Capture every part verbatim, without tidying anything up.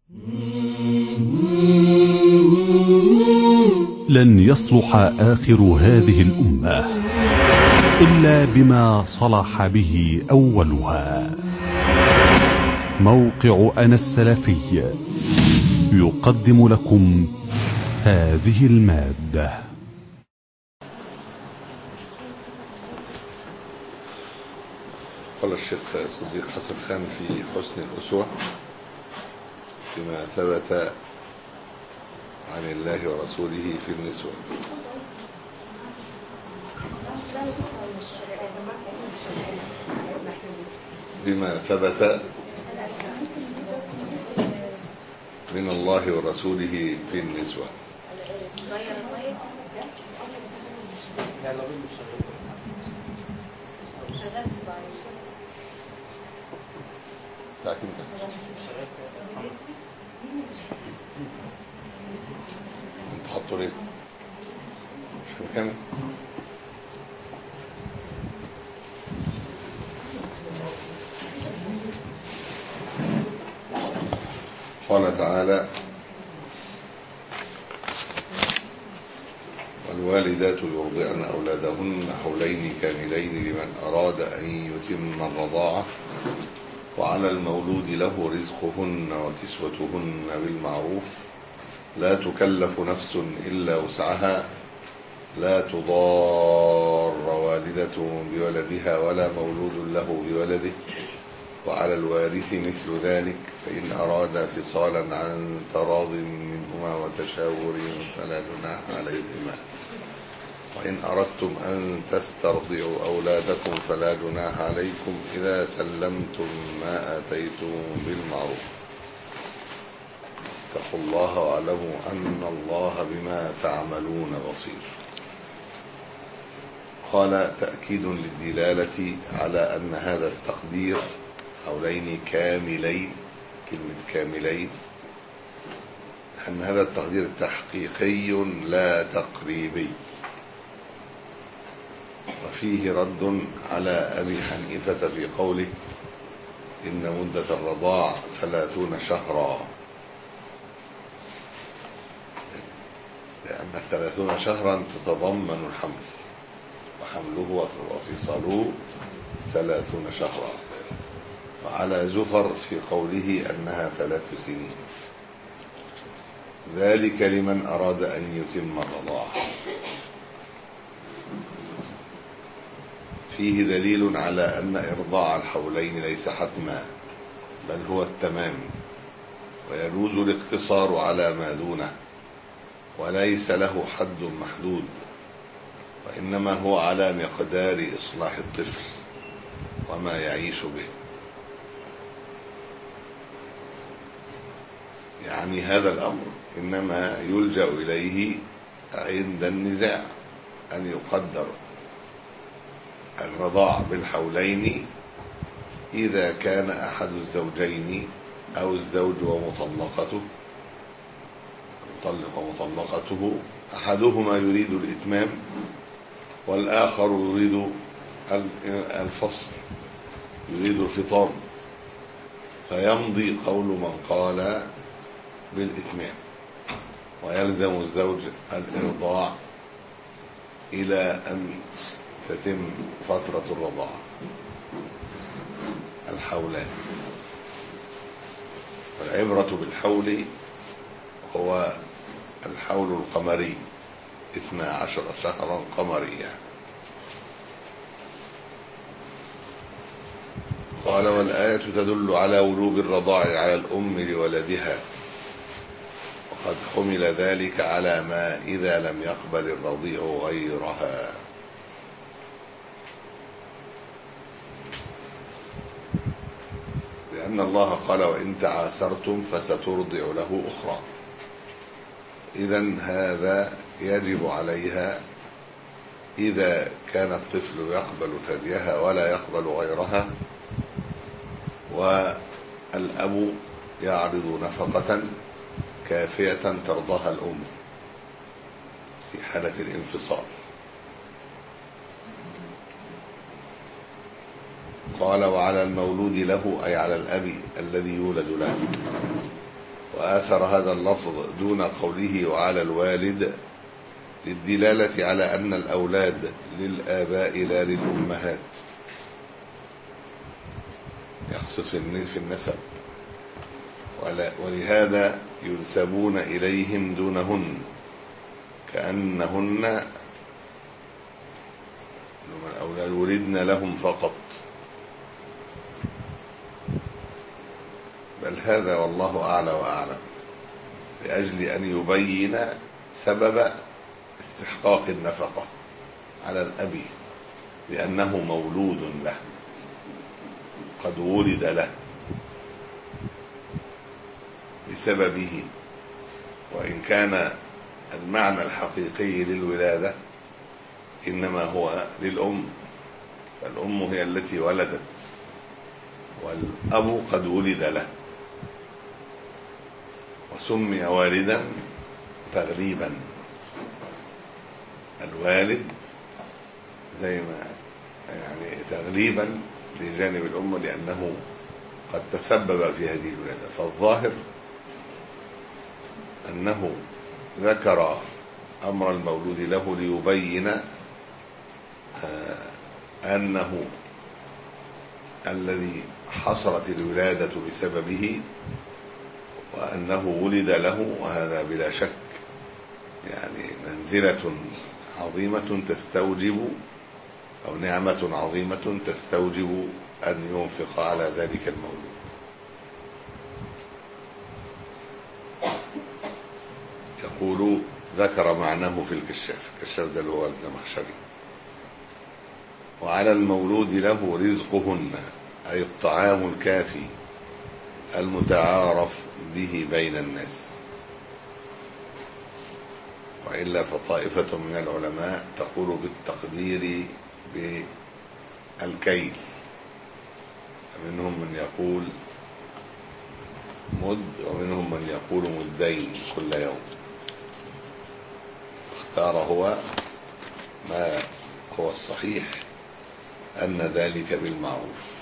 لن يصلح آخر هذه الأمة إلا بما صلح به أولها. موقع أنا السلفي يقدم لكم هذه المادة. قال الشيخ صديق حسن خان في حسن الأسوة فيما ثبت عن الله ورسوله في النسوة. بما ثبت من الله ورسوله في النسوة. انت حطوا ليه مش هنكمل. قال تعالى: والوالدات يرضعن أولادهن حولين كاملين لمن أراد أن يتم الرضاعة وعلى المولود له رزقهن وكسوتهن بالمعروف لا تكلف نفس إلا وسعها لا تضار والدة بولدها ولا مولود له بولده وعلى الوارث مثل ذلك فإن أراد فصالا عن تراض منهما وتشاور فلا جناح عليهما وإن أردتم أن تسترضعوا أولادكم فلا جناح عليكم إذا سلمتم ما آتيتم بالمعروف اتقوا الله واعلموا أن الله بما تعملون بصير. قال: تأكيد للدلالة على أن هذا التقدير حولين كاملين، كلمة كاملين، أن هذا التقدير تحقيقي لا تقريبي. وفيه رد على أبي حنيفة في قوله إن مدة الرضاع ثلاثون شهرا، لأن ثلاثون شهرا تتضمن الحمل وحمله وفصاله ثلاثون شهرا، وعلى زفر في قوله أنها ثلاث سنين، ذلك لمن أراد أن يتم الرضاعة. فيه دليل على أن إرضاع الحولين ليس حتما بل هو التمام، ويجوز الاقتصار على ما دونه، وليس له حد محدود، وإنما هو على مقدار إصلاح الطفل وما يعيش به. يعني هذا الأمر إنما يلجأ إليه عند النزاع، أن يقدر الرضاع بالحولين إذا كان أحد الزوجين أو الزوج ومطلقته مطلق ومطلقته أحدهما يريد الإتمام والآخر يريد الفصل، يريد الفطام، فيمضي قول من قال بالإتمام، ويلزم الزوج الإرضاع إلى أن تتم فترة الرضاعة الحولان. والعبرة بالحول هو الحول القمري اثنا عشر شهرا قمريا. قال: والآية تدل على وجوب الرضاع على الأم لولدها، وقد حمل ذلك على ما إذا لم يقبل الرضيع غيرها. لأن الله قال: وإن تعاسرتم فسترضع له أخرى. إذن هذا يجب عليها إذا كان الطفل يقبل ثديها ولا يقبل غيرها، والأب يعرض نفقة كافية ترضاها الأم في حالة الانفصال. قال: وعلى المولود له أي على الأب الذي يولد له، وآثر هذا اللفظ دون قوله وعلى الوالد للدلالة على أن الأولاد للآباء لا للأمهات، يقصد في النسب، ولهذا ينسبون إليهم دونهن كأنهن الأولاد ولدن لهم فقط، بل هذا والله أعلى وأعلم لأجل أن يبين سبب استحقاق النفقة على الأب لأنه مولود له قد ولد له بسببه، وإن كان المعنى الحقيقي للولادة إنما هو للأم، فالأم هي التي ولدت والأب قد ولد له، وسمي والدا تغليبا. الوالد زي ما يعني تغليبا لجانب الأم لأنه قد تسبب في هذه الولادة. فالظاهر أنه ذكر أمر المولود له ليبين أنه الذي حصلت الولادة بسببه وأنه ولد له، وهذا بلا شك يعني منزلة عظيمة تستوجب أو نعمة عظيمة تستوجب أن ينفق على ذلك المولود. يقول ذكر معناه في الكشاف، الكشاف ده اللي هو الزمخشري. وعلى المولود له رزقهن أي الطعام الكافي المتعارف به بين الناس. وإلا فطائفة من العلماء تقول بالتقدير بالكيل، منهم من يقول مد ومنهم من يقول مدين كل يوم. اختار هو ما هو الصحيح أن ذلك بالمعروف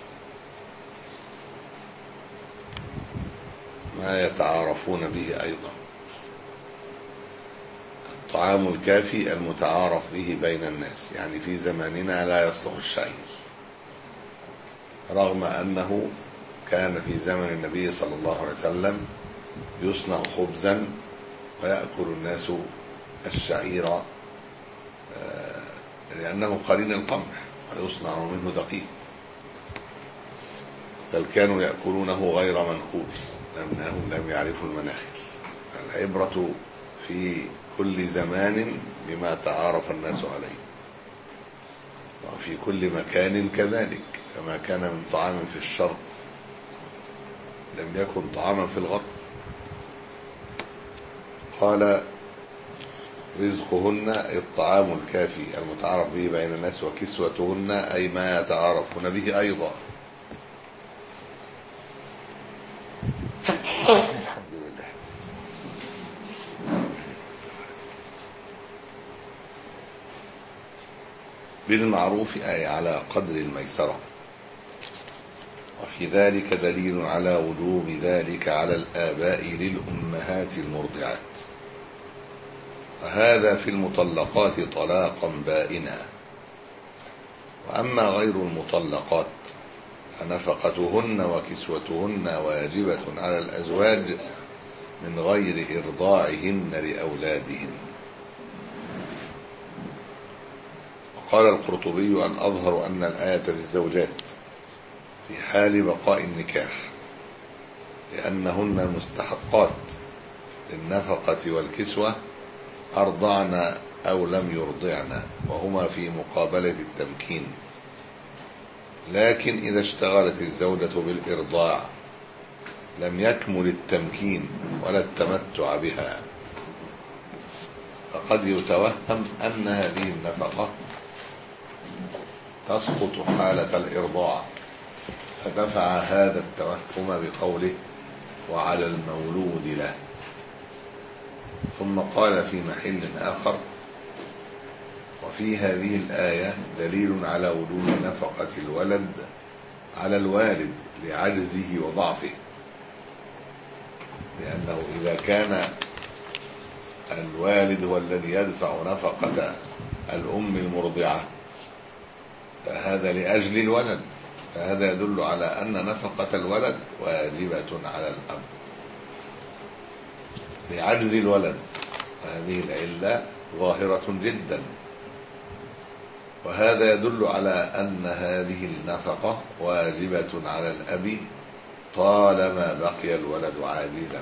ما يتعارفون به أيضا، الطعام الكافي المتعارف به بين الناس. يعني في زماننا لا يصلح الشعير، رغم أنه كان في زمن النبي صلى الله عليه وسلم يصنع خبزا ويأكل الناس الشعير لأنه قرين القمح ويصنع منه دقيق، بل كانوا يأكلونه غير منخول لأنهم لم يعرفوا المناخل. العبرة في كل زمان بما تعارف الناس عليه، وفي كل مكان كذلك، كما كان من طعام في الشرق لم يكن طعاما في الغرب. قال رزقهن الطعام الكافي المتعارف به بين الناس، وكسوتهن أي ما يتعارفون به أيضا. الحمد لله. بالمعروف أي على قدر الميسرة، وفي ذلك دليل على وجوب ذلك على الآباء للأمهات المرضعات، وهذا في المطلقات طلاقا بائنا. وأما غير المطلقات فنفقتهن وكسوتهن واجبة على الأزواج من غير إرضاعهن لأولادهن. وقال القرطبي الأظهر أن الآية في الزوجات في حال بقاء النكاح، لأنهن المستحقات للنفقة والكسوة أرضعن أو لم يرضعن، وهما في مقابلة التمكين. لكن إذا اشتغلت الزوجة بالإرضاع لم يكمل التمكين ولا التمتع بها، فقد يتوهم أن هذه النفقة تسقط حالة الإرضاع، فدفع هذا التوهم بقوله وعلى المولود له. ثم قال في محل آخر وفي هذه الآية دليل على وجوب نفقة الولد على الوالد لعجزه وضعفه، لأنه إذا كان الوالد هو الذي يدفع نفقة الأم المرضعة فهذا لأجل الولد، فهذا يدل على أن نفقة الولد واجبة على الأب لعجز الولد. هذه العلة ظاهرة جدا، وهذا يدل على أن هذه النفقة واجبة على الأب طالما بقي الولد عاجزا.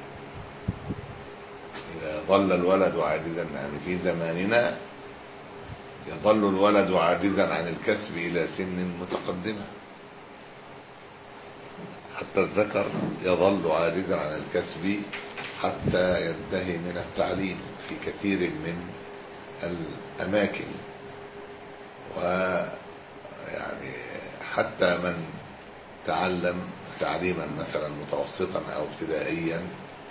إذا ظل الولد عاجزا، يعني في زماننا يظل الولد عاجزا عن الكسب إلى سن متقدمة، حتى الذكر يظل عاجزا عن الكسب حتى ينتهي من التعليم في كثير من الأماكن. ويعني حتى من تعلم تعليما مثلا متوسطا أو ابتدائيا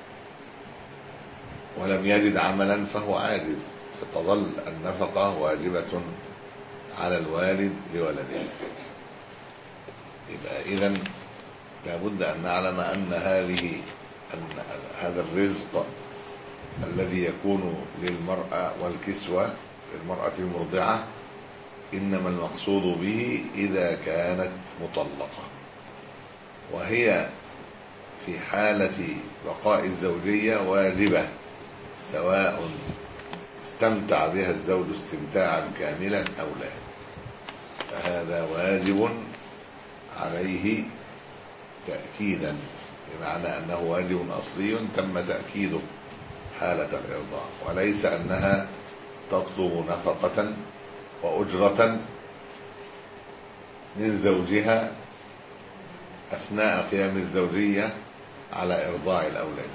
ولم يجد عملا فهو عاجز، فتظل النفقة واجبة على الوالد لولده. يبقى إذن لابد أن نعلم أن هذه أن هذا الرزق الذي يكون للمرأة والكسوة للمرأة المرضعة إنما المقصود به إذا كانت مطلقة، وهي في حالة بقاء الزوجية واجبة سواء استمتع بها الزوج استمتاعا كاملا أو لا، فهذا واجب عليه تأكيدا، بمعنى أنه واجب أصلي تم تأكيده حالة الإرضاع، وليس أنها تطلب نفقة وأجرة من زوجها أثناء قيام الزوجية على إرضاع الأولاد.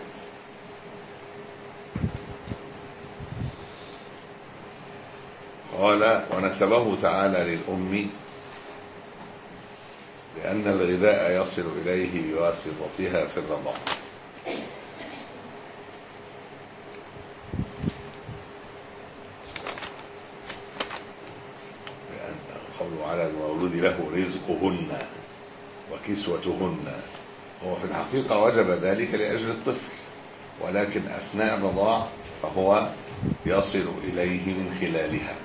قال: ونسبه تعالى للأم لأن الغذاء يصل إليه بواسطتها في الرضاعة. قوله على المولود له رزقهن وكسوتهن، هو في الحقيقة وجب ذلك لأجل الطفل، ولكن أثناء الرضاع فهو يصل إليه من خلالها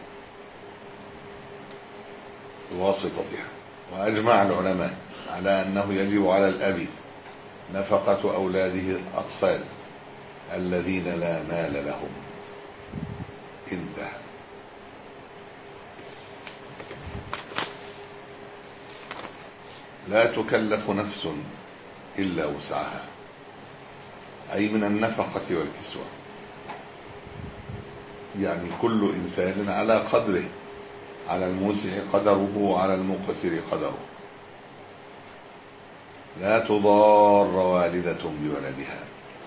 بواسطتها. وأجمع العلماء على أنه يجب على الأب نفقة أولاده الأطفال الذين لا مال لهم. انتهى. لا تكلف نفس إلا وسعها، أي من النفقة والكسوة، يعني كل إنسان على قدره، على الموسع قدره وعلى المقتر قدره. لا تضار والدة بولدها،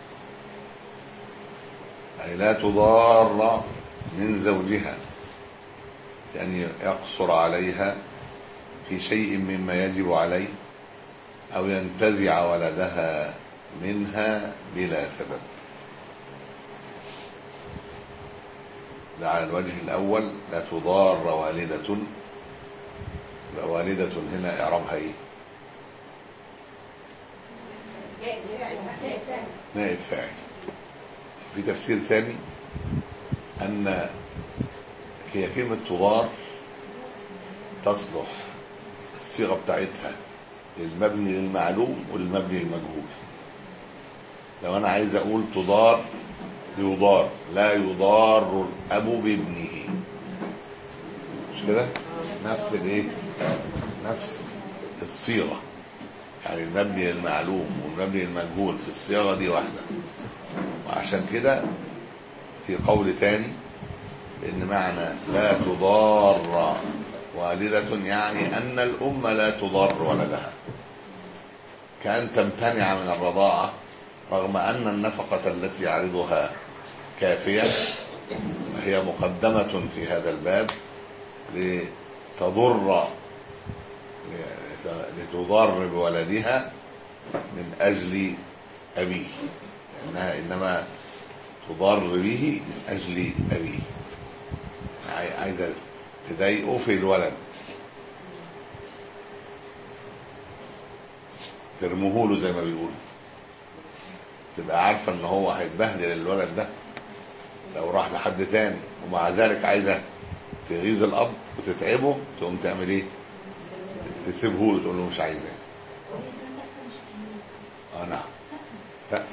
أي لا تضار من زوجها، يعني يقصر عليها في شيء مما يجب عليه أو ينتزع ولدها منها بلا سبب. ده على الوجه الأول. لا تضار والدة، والدة هنا إعرابها إيه؟ نائب فاعل. في تفسير ثاني أن هي كلمة تضار تصلح الصيغة بتاعتها للمبني للمعلوم وللمبني للمجهول. لو أنا عايز أقول تضار يضار، لا يضار الأب بابنه، مش كده؟ نفس الايه؟ نفس الصيغة، يعني المبني للمعلوم والمبني للمجهول في الصيغة دي واحدة. وعشان كده في قول تاني إن معنى لا تضار والدة يعني أن الأم لا تضار ولدها، كأن تمتنع من الرضاعة رغم أن النفقة التي يعرضها كافية، وهي مقدمة في هذا الباب لتضر لتضار بولدها من أجل أبيه، لأنها إنما تضار به من أجل أبيه، عايزة تضايقه في الولد، ترموه له زي ما بيقولوا. تبقى عارفة ان هو هيتبهدل الولد ده لو راح لحد تاني، ومع ذلك عايزة تغيظ الاب وتتعبه، تقوم تعمل ايه؟ تسيبه له، تقول له مش عايزاه. اه نعم، تأثم.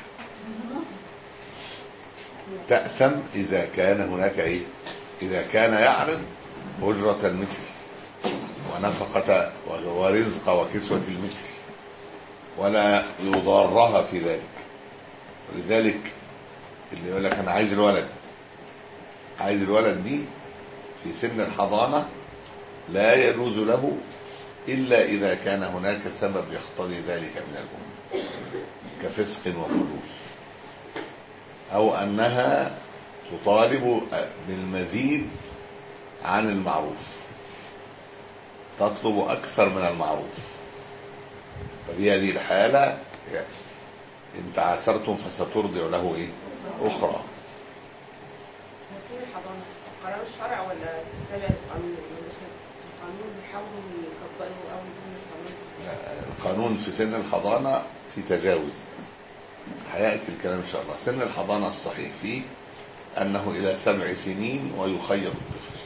تأثم اذا كان هناك ايه؟ اذا كان يعرض أجرة المثل ونفقة ورزق وكسوة المثل ولا يضارها في ذلك. ولذلك اللي يقول لك انا عايز الولد، عايز الولد دي في سن الحضانة لا يجوز له إلا إذا كان هناك سبب يقتضي ذلك من الأم كفسق وفجور، أو أنها تطالب بالمزيد عن المعروف، تطلب أكثر من المعروف. ففي هذه الحالة إن تعاسرتم فسترضع له إيه؟ أخرى. سن الحضانة قرار الشرع ولا تتبع القانون؟ القانون بيحاولوا يكبروا أو سن القانون؟ القانون في سن الحضانة في تجاوز، هيأتي الكلام إن شاء الله. سن الحضانة الصحيح فيه أنه إلى سبع سنين ويخير الطفل.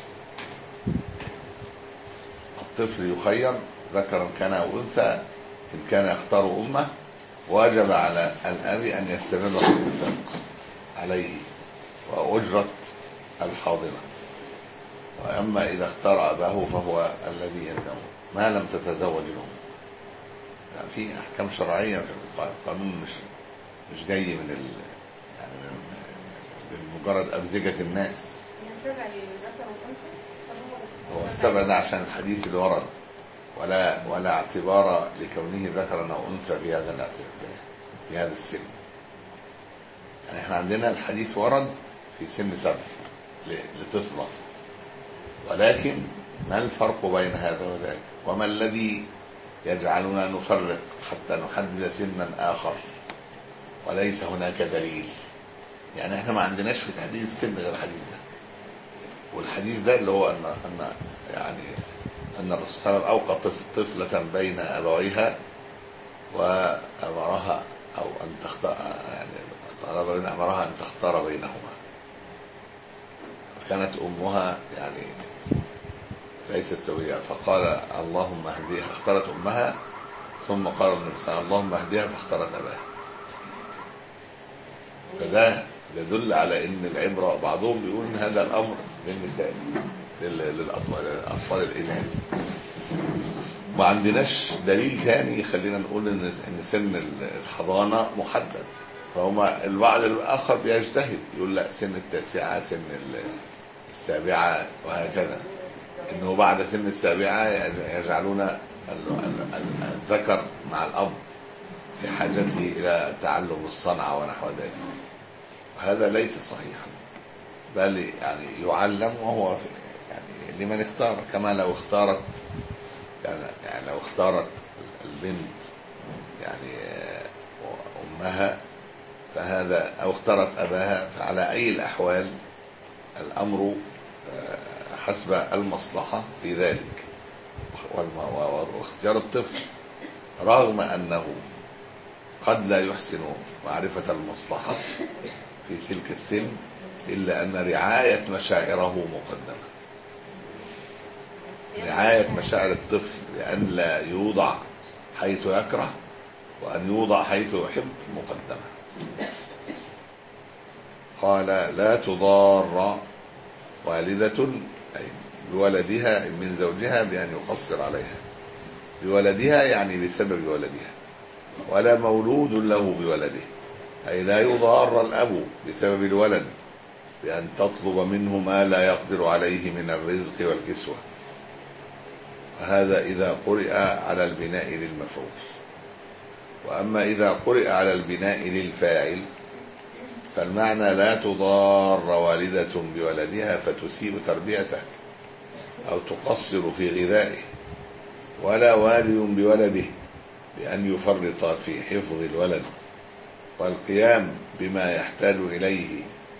الطفل يخير ذكرا كان أو أنثى، إن كان يختار أمه واجب على الأب أن يستمر في الإنفاق عليه وأجرة الحاضنة، وأما إذا اختار أباه فهو الذي يلزمه ما لم تتزوج الأم. يعني في أحكام شرعية في القانون، مش مش جاي من ال يعني من مجرد أبزجة الناس. السبع للذكر والأنثى؟ هو السبع ده عشان الحديث اللي ورد، ولا ولا اعتبار لكونه ذكرا أو أنثى في هذا الاعتبار في هذا السن. يعني احنا عندنا الحديث ورد في سن سبع لطفلة، ولكن ما الفرق بين هذا وذاك؟ وما الذي يجعلنا نفرق حتى نحدد سنا آخر وليس هناك دليل؟ يعني احنا ما عندناش في تحديد السن غير الحديث ده، والحديث ده اللي هو ان ان يعني ان الرسول صلى الله عليه وسلم اوقى طفلة بين ابويها وامرها او ان تختار، يعني طلب من امرها ان تختار بينهما، كانت امها يعني ليست سوية، فقال اللهم اهديها، اختارت امها، ثم قال النبي صلى الله عليه وسلم اللهم اهديها فاختارت اباها. فده يدل على ان العبره، بعضهم بيقول ان هذا الامر للنساء للاطفال الاطفال الاناث. ما عندناش دليل ثاني يخلينا نقول ان ان سن الحضانه محدد. فهما البعض الاخر بيجتهد يقول لا سن التاسعه، سن السابعه، وهكذا، انه بعد سن السابعه يجعلون الذكر مع الاب في حاجته الى تعلم الصنعه ونحو ذلك. وهذا ليس صحيحا، بل يعني يعلم وهو يعني لمن اختار، كما لو اختارت يعني, يعني لو اختارت البنت يعني امها فهذا، او اختارت اباها، فعلى اي الاحوال الامر حسب المصلحه في ذلك. واختيار الطفل رغم انه قد لا يحسن معرفة المصلحة في تلك السن، إلا أن رعاية مشاعره مقدمة، رعاية مشاعر الطفل، لأن لا يوضع حيث يكره وأن يوضع حيث يحب مقدمة. قال لا تضار والدة أي بولدها من زوجها بأن يقصر عليها، بولدها يعني بسبب ولدها، ولا مولود له بولده، أي لا يضار الأب بسبب الولد بأن تطلب منه ما لا يقدر عليه من الرزق والكسوة. وهذا إذا قرئ على البناء للمفعول. وأما إذا قرئ على البناء للفاعل فالمعنى لا تضار والدة بولدها فتسيء تربيته أو تقصر في غذائه، ولا والد بولده بأن يفرط في حفظ الولد والقيام بما يحتاج إليه.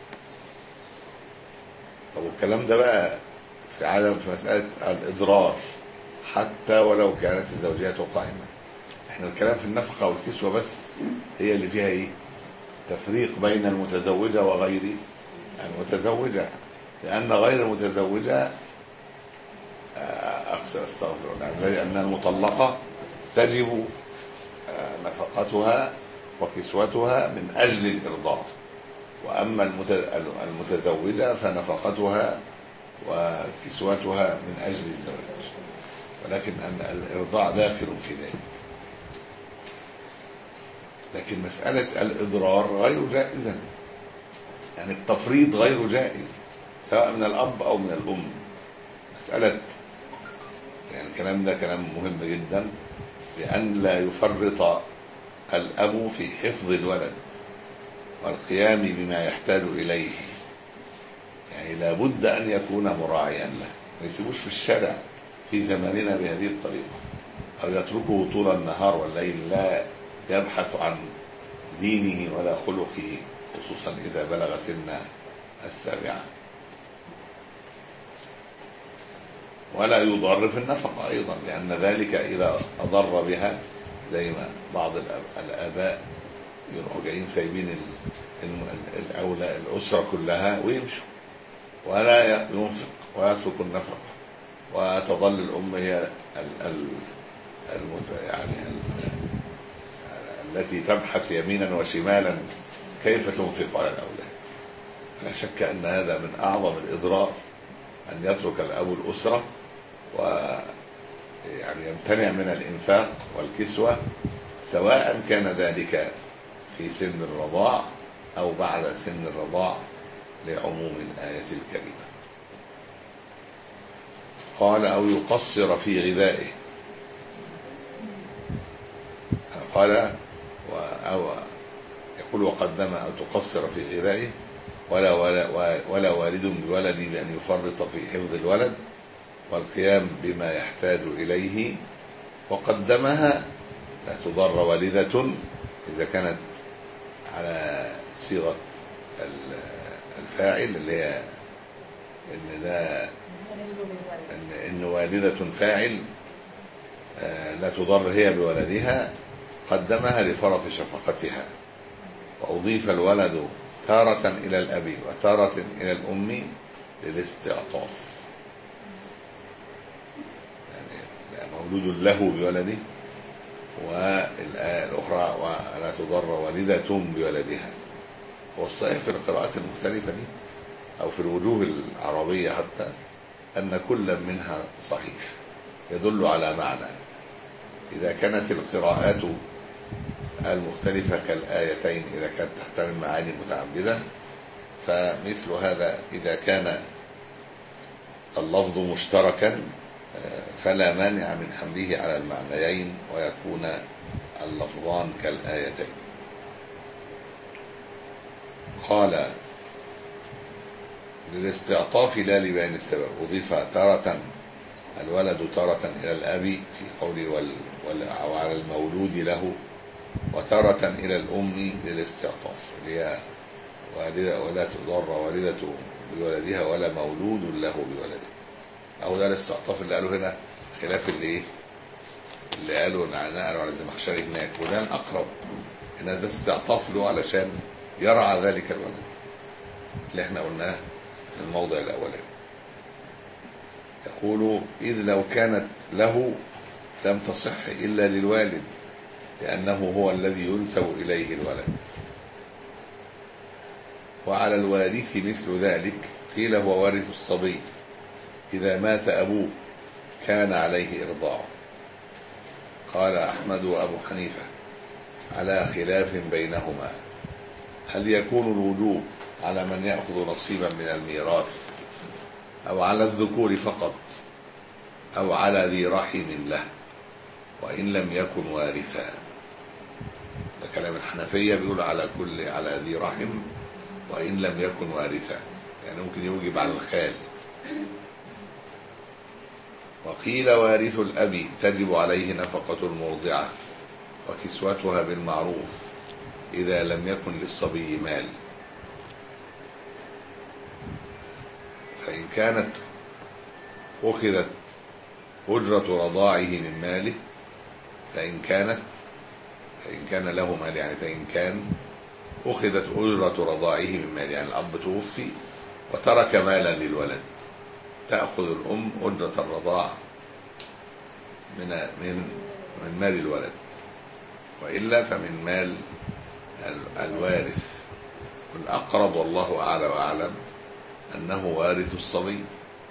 طب الكلام ده بقى في عدم في مسألة الإضرار حتى ولو كانت الزوجية قائمة. احنا الكلام في النفقة والكسوة بس هي اللي فيها ايه تفريق بين المتزوجة وغير المتزوجة، لأن غير المتزوجة أقصى استغفر الله، لأن المطلقة تجب نفقتها وكسوتها من أجل الإرضاع، وأما المتزوجة فنفقتها وكسوتها من أجل الزواج، ولكن أن الإرضاع داخل في ذلك. لكن مسألة الإضرار غير جائزة، يعني التفريط غير جائز سواء من الأب أو من الأم. مسألة يعني الكلام ده كلام مهم جدا، لأن لا يفرط الأب في حفظ الولد والقيام بما يحتاج إليه، يعني لابد أن يكون مراعيا له، ما يسيبوش في الشارع في زماننا بهذه الطريقة، أو يتركه طول النهار والليل لا يبحث عن دينه ولا خلقه، خصوصا إذا بلغ سن السابعة. ولا يضر في النفقة أيضا، لأن ذلك إذا أضر بها زي ما بعض الآباء يروحوا جايين سايبين الأولى الأسرة كلها ويمشوا ولا ينفق ويترك النفقة، وتظل الأم هي يعني التي تبحث يمينا وشمالا كيف تنفق على الأولاد. لا شك أن هذا من أعظم الإضرار، أن يترك الأب الأسرة ويعني يمتنع من الإنفاق والكسوة، سواء كان ذلك في سن الرضاع أو بعد سن الرضاع، لعموم الآية الكريمة. قال أو يقصر في غذائه، قال أو يقول وقدم أو تقصر في غذائه، ولا, ولا, ولا والد بولدي بأن يفرط في حفظ الولد والقيام بما يحتاج إليه، وقدمها لا تضر والدة إذا كانت على صيغة الفاعل، اللي هي إن ده إن, إن والدة فاعل لا تضر هي بولدها، قدمها لفرط شفقتها، وأضيف الولد تارة إلى الأب وتارة إلى الأم للاستعطاف، يعني مولود له بولده، والأخرى ولا تضر والدة بولدها. والصحيح في القراءات المختلفة دي أو في الوجوه العربية حتى أن كل منها صحيح، يدل على معنى. إذا كانت القراءات المختلفة كالآيتين إذا كانت تحتمل معاني متعددة، فمثل هذا إذا كان اللفظ مشتركا فلا مانع من حمله على المعنيين ويكون اللفظان كالآيتين. قال للاستعطاف لا لبيان السبب، أضيف تارة الولد تارة إلى الأب في قوله وال... وال... أو على المولود له، وتارة إلى الأم للاستعطاف، هي والدة ولا تضر والدة بولدها ولا مولود له بولده. أو ده الاستعطاف اللي قالوا هنا، خلاف اللي إيه اللي قالوا نقلوا على الزمخشري هناك، وده الأقرب إن ده استعطاف له علشان يرعى ذلك الولد اللي احنا قلناه في الموضع الأولاني. يقول إذ لو كانت له لم تصح إلا للوالد، لأنه هو الذي ينسب إليه الولد، وعلى الوارث مثل ذلك. قيل هو وارث الصبي، إذا مات أبوه كان عليه إرضاعه. قال أحمد وأبو حنيفة على خلاف بينهما، هل يكون الوجوب على من يأخذ نصيبا من الميراث، أو على الذكور فقط، أو على ذي رحم له وإن لم يكن وارثا؟ ده كلام الحنفية، بيقول على كل على ذي رحم وإن لم يكن وارثا، يعني ممكن يوجب على الخال. وقيل وارث الأب تجب عليه نفقة المرضعة وكسوتها بالمعروف إذا لم يكن للصبي مال، فإن كانت أخذت أجرة رضاعه من ماله، فإن كانت فإن كان له مال يعني فإن كان أخذت أجرة رضاعه من مال، يعني الأب توفي وترك مالا للولد، تأخذ الأم أجرة الرضاع من من من مال الولد، وإلا فمن مال الوارث. والأقرب والله أعلى وأعلم أنه وارث الصبي،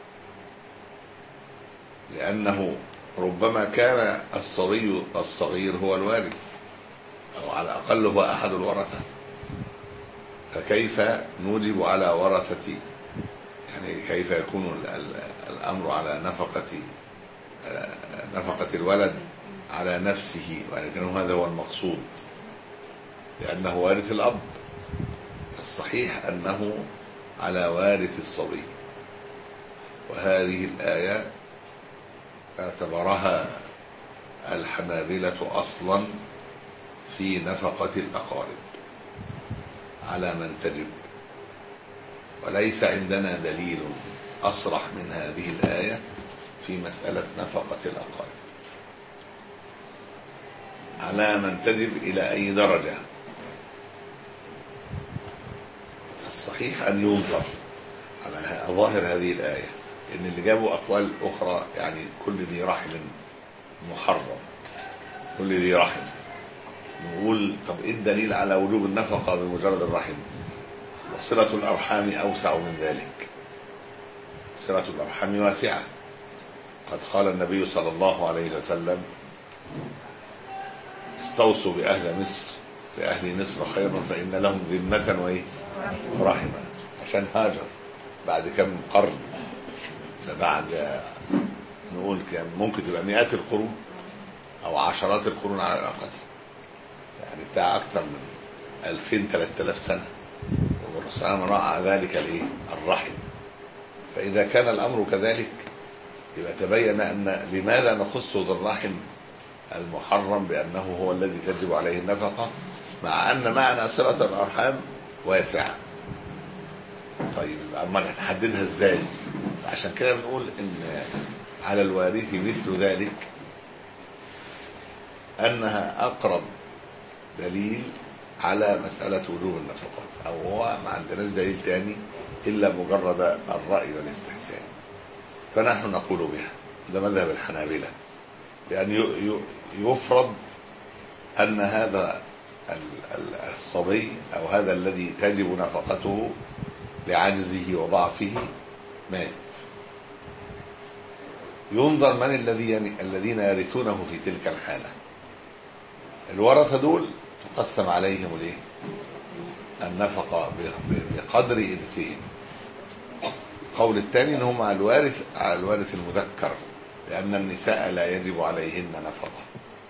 لأنه ربما كان الصبي الصغير هو الوارث، أو على الأقل هو أحد الورثة، فكيف نوجب على ورثة، يعني كيف يكون الأمر على نفقة نفقة الولد على نفسه، ولكن هذا هو المقصود لأنه وارث الأب. الصحيح أنه على وارث الصبي. وهذه الآية اعتبرها الحنابلة أصلا في نفقة الأقارب على من تجب، وليس عندنا دليل أصرح من هذه الآية في مسألة نفقة الأقارب على من تجب إلى أي درجة. الصحيح أن ينظر على ظاهر هذه الآية، إن اللي جابوا أقوال أخرى يعني كل ذي رحم محرم، كل ذي رحم، نقول طب إيه الدليل على وجوب النفقة بمجرد الرحم؟ وصلة الأرحام أوسع من ذلك، صلة الأرحام واسعة. قد قال النبي صلى الله عليه وسلم: استوصوا بأهل مصر بأهل مصر خيرا فإن لهم ذمة وإيه ورحمة، عشان هاجر بعد كم قرن، ده بعد نقول كم ممكن تبقى مئات القرون أو عشرات القرون على الأقل، يعني بتاع أكثر من ألفين ثلاثة آلاف سنة، والرسول راعى ذلك الإيه الرحم. فإذا كان الأمر كذلك يبقى تبين أن لماذا نخص ذا الرحم المحرم بأنه هو الذي تجب عليه النفقة، مع أن معنى صلة الأرحام واسعة. طيب أما نحددها إزاي؟ عشان كده بنقول إن على الوارث مثل ذلك، أنها أقرب دليل على مسألة وجوب النفقات، أو هو ما عندناش دليل تاني إلا مجرد الرأي والاستحسان، فنحن نقول بها. ده مذهب الحنابلة، بأن يفرض أن هذا الصبي أو هذا الذي تجب نفقته لعجزه وضعفه مات، ينظر من الذي الذين يرثونه في تلك الحالة. الورثة دول تقسم عليهم الايه النفقة بقدر إرثهم. القول الثاني ان هم على الوارث على الوارث المذكر، لأن النساء لا يجب عليهن نفقة،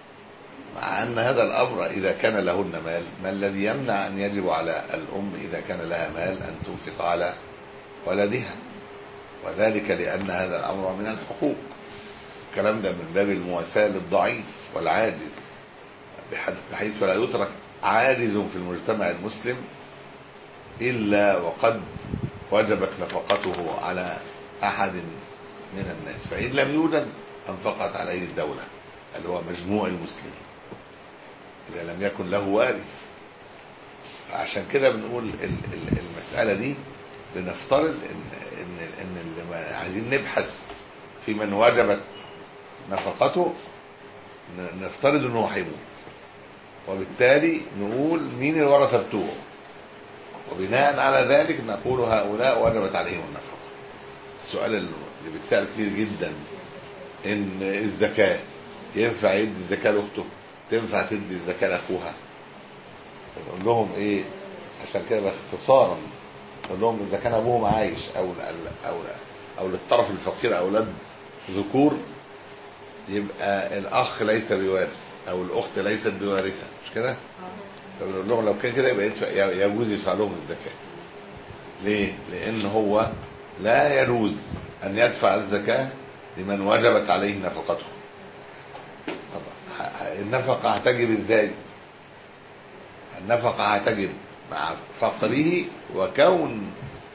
مع أن هذا الأمر إذا كان لهن مال، ما الذي يمنع أن يجب على الأم إذا كان لها مال أن تنفق على ولدها؟ وذلك لأن هذا الأمر من الحقوق. الكلام ده من باب المواساة للضعيف والعاجز، بحيث لا يترك عاجز في المجتمع المسلم إلا وقد وجبت نفقته على أحد من الناس، فإن لم يوجد أنفقت عليه الدولة اللي هو مجموع المسلمين إذا لم يكن له وارث. عشان كده بنقول المسألة دي بنفترض إن إن إن اللي عايزين نبحث في من وجبت نفقته نفترض إنه هيموت، وبالتالي نقول مين الورثة بتوعه، وبناء على ذلك نقول هؤلاء وجبت عليهم النفقة. السؤال اللي بيتسأل كتير جدا إن الزكاة ينفع يدي الزكاة لأخته، تنفع تدي الزكاة لأخوها؟ نقول لهم إيه عشان كده باختصارا، نقول لهم إذا كان أبوهم عايش أو أو أو للطرف الفقير أولاد ذكور، يبقى الأخ ليس بوارث أو الأخت ليست بوارثة، مش كده؟ فبنقول لهم لو كان كده يبقى يجوز يدفع لهم الزكاة. ليه؟ لأن هو لا يجوز أن يدفع الزكاة لمن وجبت عليه نفقته. طبعا النفقة هتجب إزاي؟ النفقة هتجب مع فقره وكون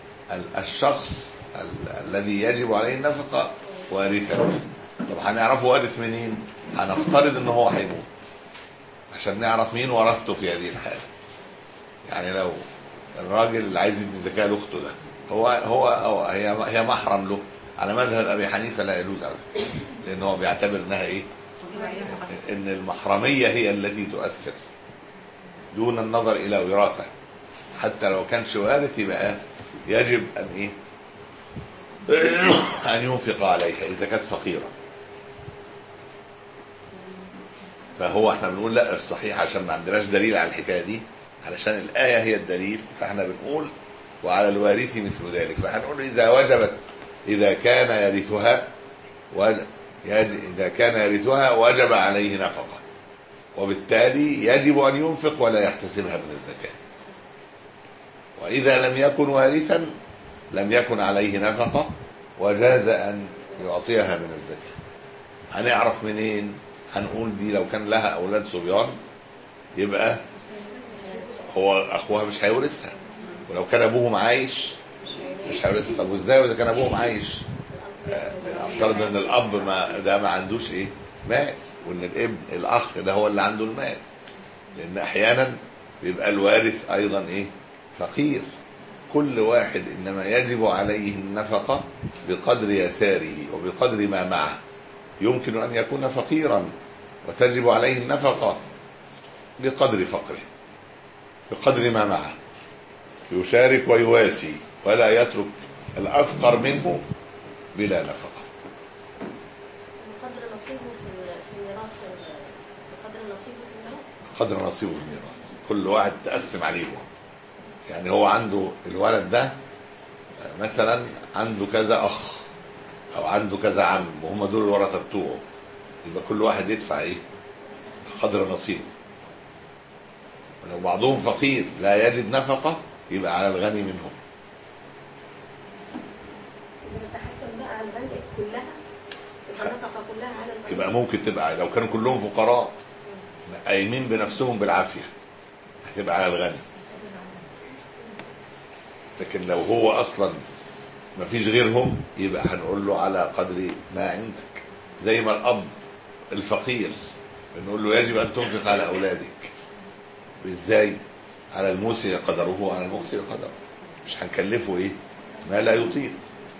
الشخص الذي يجب عليه النفقة وارثا. طب هنعرفه وارث منين؟ هنفترض ان هو هيموت عشان نعرف مين ورثته في هذه الحالة. يعني لو الراجل اللي عايز يدي زكاه لاخته ده هو هو أو هي هي محرم له على مذهب ابي حنيفه لا يجوز على فكره، لان هو بيعتبر انها ايه؟ ان المحرميه هي التي تؤثر دون النظر الى وراثه، حتى لو كانش وارث يبقى يجب ان ايه؟ ان ينفق عليها اذا كانت فقيره. فهو احنا بنقول لا الصحيح عشان ما عندناش دليل على الحكايه دي، علشان الايه هي الدليل، فاحنا بنقول وعلى الوارث مثل ذلك. فهنقول اذا وجبت اذا كان يرثها اذا كان يرثها وجب عليه نفقه، وبالتالي يجب ان ينفق ولا يحتسبها من الزكاه. واذا لم يكن وارثا لم يكن عليه نفقه وجاز ان يعطيها من الزكاه. هنعرف منين؟ هنقول دي لو كان لها اولاد صبيان يبقى هو اخوها مش هيورثها، ولو كان ابوهم عايش مش هيورثها. طب وازاي واذا كان ابوهم عايش؟ افترض ان الاب ما ده ما عندوش ايه؟ مال، وان الابن الاخ ده هو اللي عنده المال، لان احيانا بيبقى الوارث ايضا ايه؟ فقير. كل واحد انما يجب عليه النفقه بقدر يساره وبقدر ما معه. يمكن ان يكون فقيرا وتجب عليه النفقه بقدر فقره بقدر ما معه، يشارك ويواسي ولا يترك الافقر منه بلا نفقه. بقدر نصيبه في في الميراث، بقدر نصيبه في الميراث قدر نصيبه في الميراث، كل واحد تقسم عليه. يعني هو عنده الولد ده مثلا عنده كذا اخ او عنده كذا عم وهم دول الورثه بتوعه، يبقى كل واحد يدفع ايه؟ قدر نصيبه. ولو بعضهم فقير لا يجد نفقه يبقى على الغني منهم. نتحكم بقى على البلد كلها، النفقه كلها على البلد. يبقى ممكن تبقى لو كانوا كلهم فقراء قايمين بنفسهم بالعافيه هتبقى على الغني. لكن لو هو اصلا ما فيش غيرهم يبقى هنقول له على قدر ما عندك. زي ما الاب الفقير بنقول له يجب ان تنفق على اولادك. ازاي؟ على الموسع قدره وعلى المقتر قدره، مش هنكلفه ايه ما لا يطيق.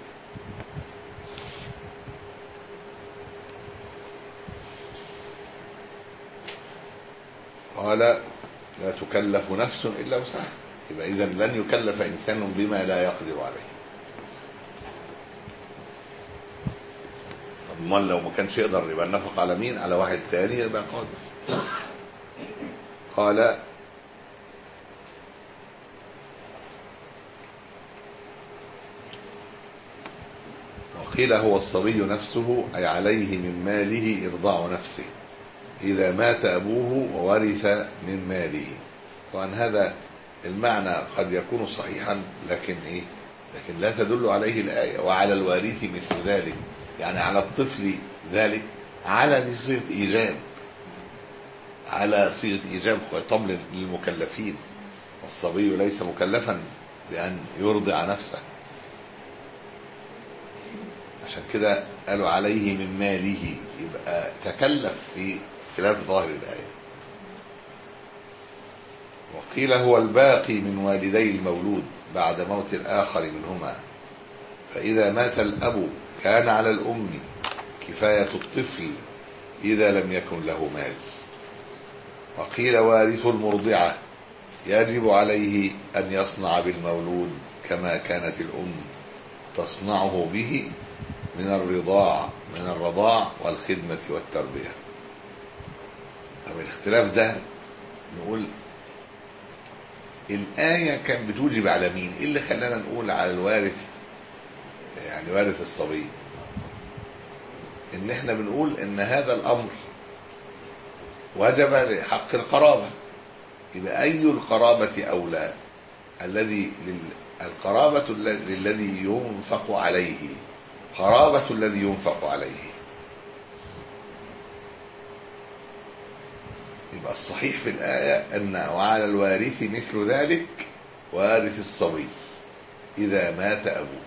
قال لا تكلف نفس الا وسعها، يبقى اذا لن يكلف انسان بما لا يقدر عليه. امال لو ما كانش يقدر يبقى النفق على مين؟ على واحد تاني يبقى قادر. قال وقيل هو الصبي نفسه أي عليه من ماله إرضاع نفسه إذا مات أبوه وورث من ماله. طبعا هذا المعنى قد يكون صحيحا لكن إيه؟ لكن لا تدل عليه الآية وعلى الوارث مثل ذلك، يعني على الطفل ذلك على صيغة إيجاب، على صيغة إيجاب خطاب للمكلفين، والصبي ليس مكلفا بأن يرضع نفسه. عشان كده قالوا عليه من ماله، يبقى تكلف في خلاف ظاهر الآية. وقيل هو الباقي من والدي المولود بعد موت الآخر منهما، فإذا مات الأب كان على الأم كفاية الطفل إذا لم يكن له مال. وقيل وارث المرضعة يجب عليه أن يصنع بالمولود كما كانت الأم تصنعه به من الرضاع من الرضاع والخدمة والتربية. طب الاختلاف ده نقول الآية كان بتوجب على مين؟ إيه اللي خلانا نقول على الوارث يعني وارث الصبي؟ إن إحنا بنقول إن هذا الأمر وجب لحق القرابة، يبقى أي القرابة أولى؟ الذي القرابة للذي ينفق عليه، قرابة الذي ينفق عليه. يبقى الصحيح في الآية أن وعلى الوارث مثل ذلك وارث الصبي إذا مات أبوه.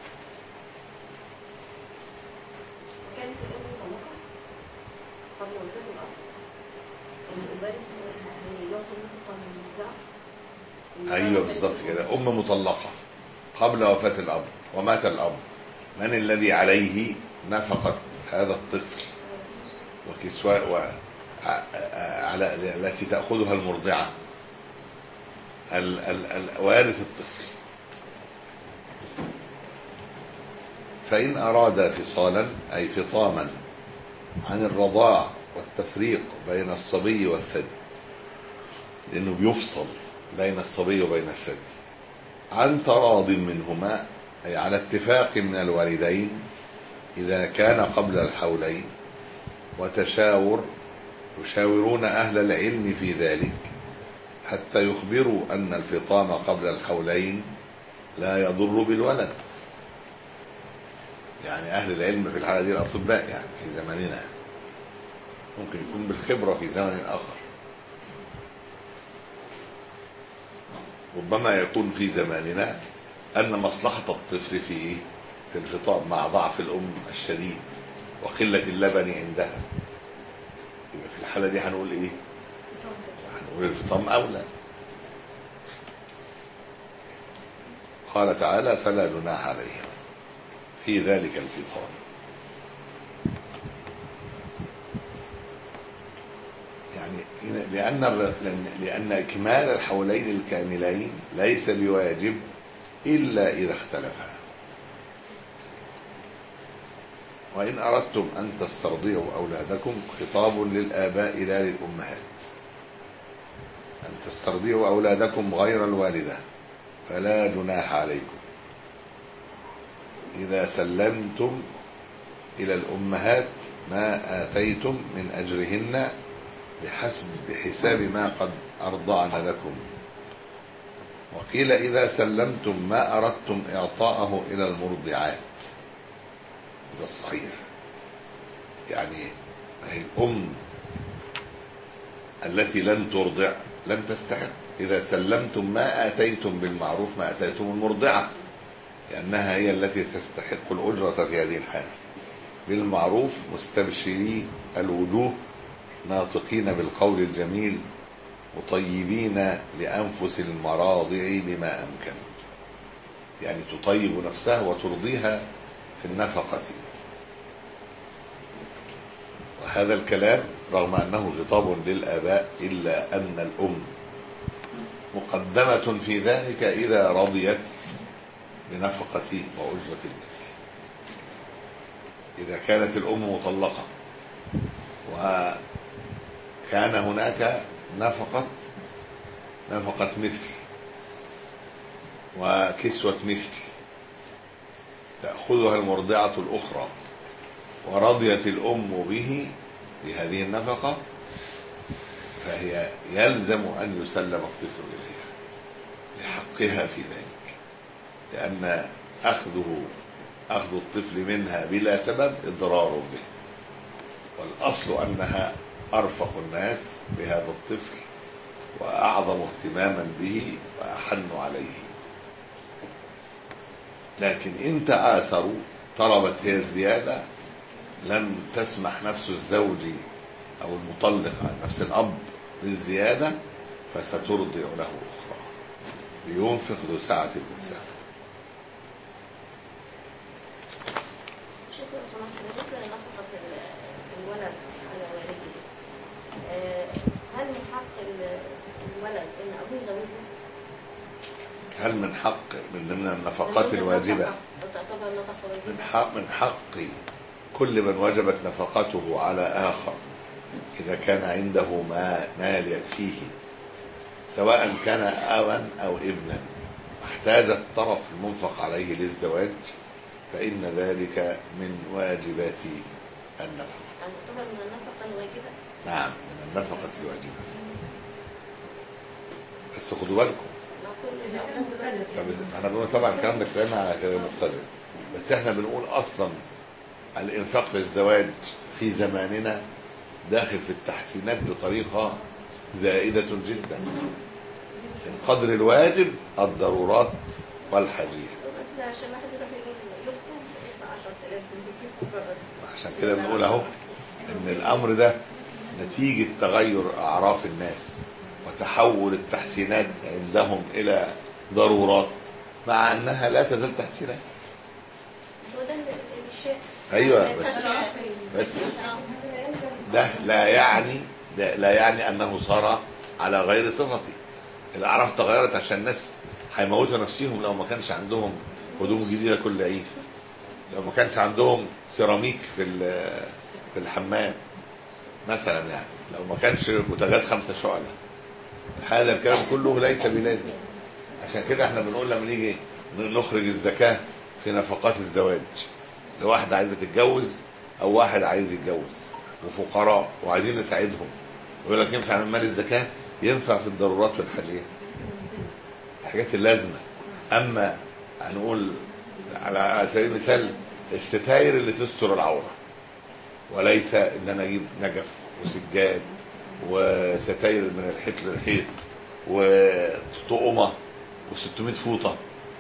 كانت الأم مطلقة قبل وفاة الأب، الوارث يعطي نفقة من الضعف ايوه بالظبط كده، ام مطلقه قبل وفاه الاب ومات الاب، من الذي عليه نفقه هذا الطفل وكسواء و... على التي تاخذها المرضعه؟ ال... ال... ال... وارث الطفل. فإن أراد فصالا أي فطاما عن الرضاع والتفريق بين الصبي والثدي، لأنه بيفصل بين الصبي وبين الثدي عن تراض منهما، أي على اتفاق من الوالدين إذا كان قبل الحولين، وتشاور يشاورون أهل العلم في ذلك حتى يخبروا أن الفطام قبل الحولين لا يضر بالولد. يعني أهل العلم في الحالة دي الأطباء يعني في زماننا، ممكن يكون بالخبرة في زمن آخر، ربما يكون في زماننا أن مصلحة الطفل في في الفطام مع ضعف الأم الشديد وقلة اللبن عندها. يبقى في الحالة دي هنقول إيه؟ هنقول الفطام أولى. قال تعالى: فلا جناح عليهم في ذلك الفصام. يعني لأن لأن إكمال الحولين الكاملين ليس بواجب إلا إذا اختلفا. وإن أردتم أن تسترضعوا أولادكم خطاب للآباء لا للأمهات، أن تسترضعوا أولادكم غير الوالدة فلا جناح عليكم إذا سلمتم إلى الأمهات ما آتيتم من أجرهن بحسب بحساب ما قد أرضعن لكم. وقيل إذا سلمتم ما أردتم إعطاءه إلى المرضعات، ده الصحيح. يعني هي الأم التي لن ترضع لن تستحق. إذا سلمتم ما آتيتم بالمعروف ما آتيتم المرضعة، لأنها هي التي تستحق الأجرة في هذه الحالة. بالمعروف مستبشري الوجوه ناطقين بالقول الجميل مطيبين لأنفس المراضع بما أمكن، يعني تطيب نفسها وترضيها في النفقة. وهذا الكلام رغم أنه خطاب للآباء إلا أن الأم مقدمة في ذلك إذا رضيت بنفقة وأجرة المثل. إذا كانت الأم مطلقة وكان هناك نفقة نفقة مثل وكسوة مثل تأخذها المرضعة الأخرى ورضيت الأم به بهذه النفقة، فهي يلزم أن يسلم الطفل إليها لحقها في ذلك، لأن أخذه أخذ الطفل منها بلا سبب إضرار به، والأصل أنها أرفق الناس بهذا الطفل وأعظم اهتماما به وأحن عليه. لكن إن تعاثروا طلبت هي الزيادة لم تسمح نفس الزوج أو المطلق عن نفس الأب بالزيادة فسترضع له أخرى لينفق ذو سعة من سعة. شكرا سماحة. بالنسبة لنفقة الولد على والده، هل من حق الولد إن أبوه يزوجه؟ هل من حق من ضمن النفقات الواجبة؟ من حق من حق كل من وجبت نفقته على آخر إذا كان عنده ما مال يكفيه، سواء كان أبا أو ابنا، احتاج الطرف المنفق عليه للزواج، فإن ذلك من واجبات النفقة. تعتبر من النفقة الواجبة؟ نعم، من النفقة الواجبة. بس خدوا بالكم، احنا بنقول طبعا الكلام ده كلام على كلام مختلف، بس احنا بنقول أصلا الإنفاق في الزواج في زماننا داخل في التحسينات بطريقة زائدة جدا، من قدر الواجب الضرورات والحاجيات. عشان كده بنقول اهو ان الامر ده نتيجة تغير اعراف الناس وتحول التحسينات عندهم إلى ضرورات، مع أنها لا تزال تحسينات. بس هو ده الشيء. أيوة، بس بس ده لا يعني ده لا يعني أنه صار على غير صفته. الأعراف تغيرت عشان الناس هيموتوا نفسهم لو ما كانش عندهم هدوم جديدة كل عيد، لو ما كانش عندهم سيراميك في في الحمام مثلا، يعني لو ما كانش بوتاجاز خمسة شعلة. هذا الكلام كله ليس بلازم. عشان كده احنا بنقول لما نيجي نخرج الزكاة في نفقات الزواج، لو واحدة عايزة تتجوز أو واحد عايز يتجوز وفقراء وعايزين نساعدهم، ويقول لك ينفع من مال الزكاة؟ ينفع في الضرورات والحاجيات، الحاجات اللازمة. أما هنقول على سبيل المثال الستاير اللي تستر العورة، وليس ان انا اجيب نجف وسجاد وستاير من الحيط للحيط وطقمة وستمائة فوطة.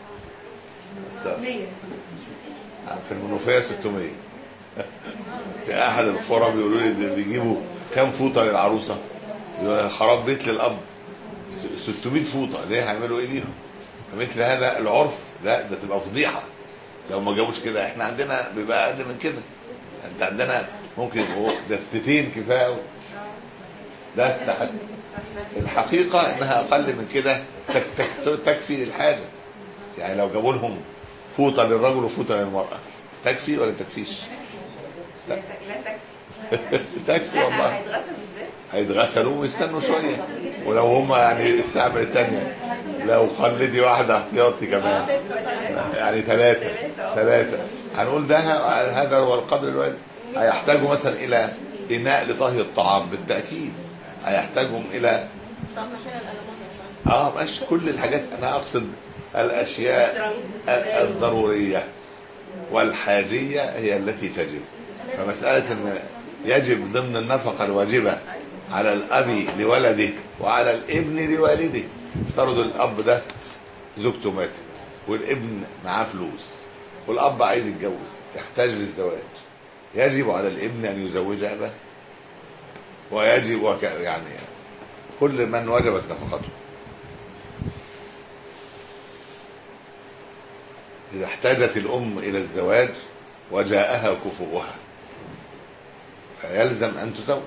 في المنوفية ستمائة. في احد القرى بيقولوا لي بيجيبوا كام فوطة للعروسة؟ خراب بيت للأب ستمائة فوطة. ليه؟ هيعملوا ايه بيهم؟ فمثل هذا العرف ده ده تبقى فضيحة لو ما جابوش كده. احنا عندنا بيبقى اقل من كده. انت عندنا ممكن يبقوا دستتين كفايه، دست حتى. الحقيقه انها اقل من كده تك تك تكفي للحاجه. يعني لو جابوا لهم فوطه للرجل وفوطه للمراه تكفي ولا تكفيش؟ لا تكفي. تكفي والله. هيتغسلوا ازاي؟ هيتغسلوا ويستنوا شويه، ولو هم يعني استعمل الثانيه، لو خلدي واحده احتياطي كمان يعني ثلاثه ثلاثه هنقول ده. هذا هو القدر الواجب. هيحتاجوا مثلا الى اناء لطهي الطعام بالتاكيد، هيحتاجهم الى اه مش كل الحاجات. انا اقصد الاشياء الضروريه والحاجيه هي التي تجب. فمساله ان يجب ضمن النفقه الواجبه على الاب لولده وعلى الابن لوالده. افترضوا الاب ده زوجته ماتت والابن معاه فلوس والاب عايز يتجوز، يحتاج للزواج، يجب على الابن ان يزوج اباه، ويجب وك... يعني كل من وجبت نفقته. اذا احتاجت الام الى الزواج وجاءها كفؤها فيلزم ان تزوج.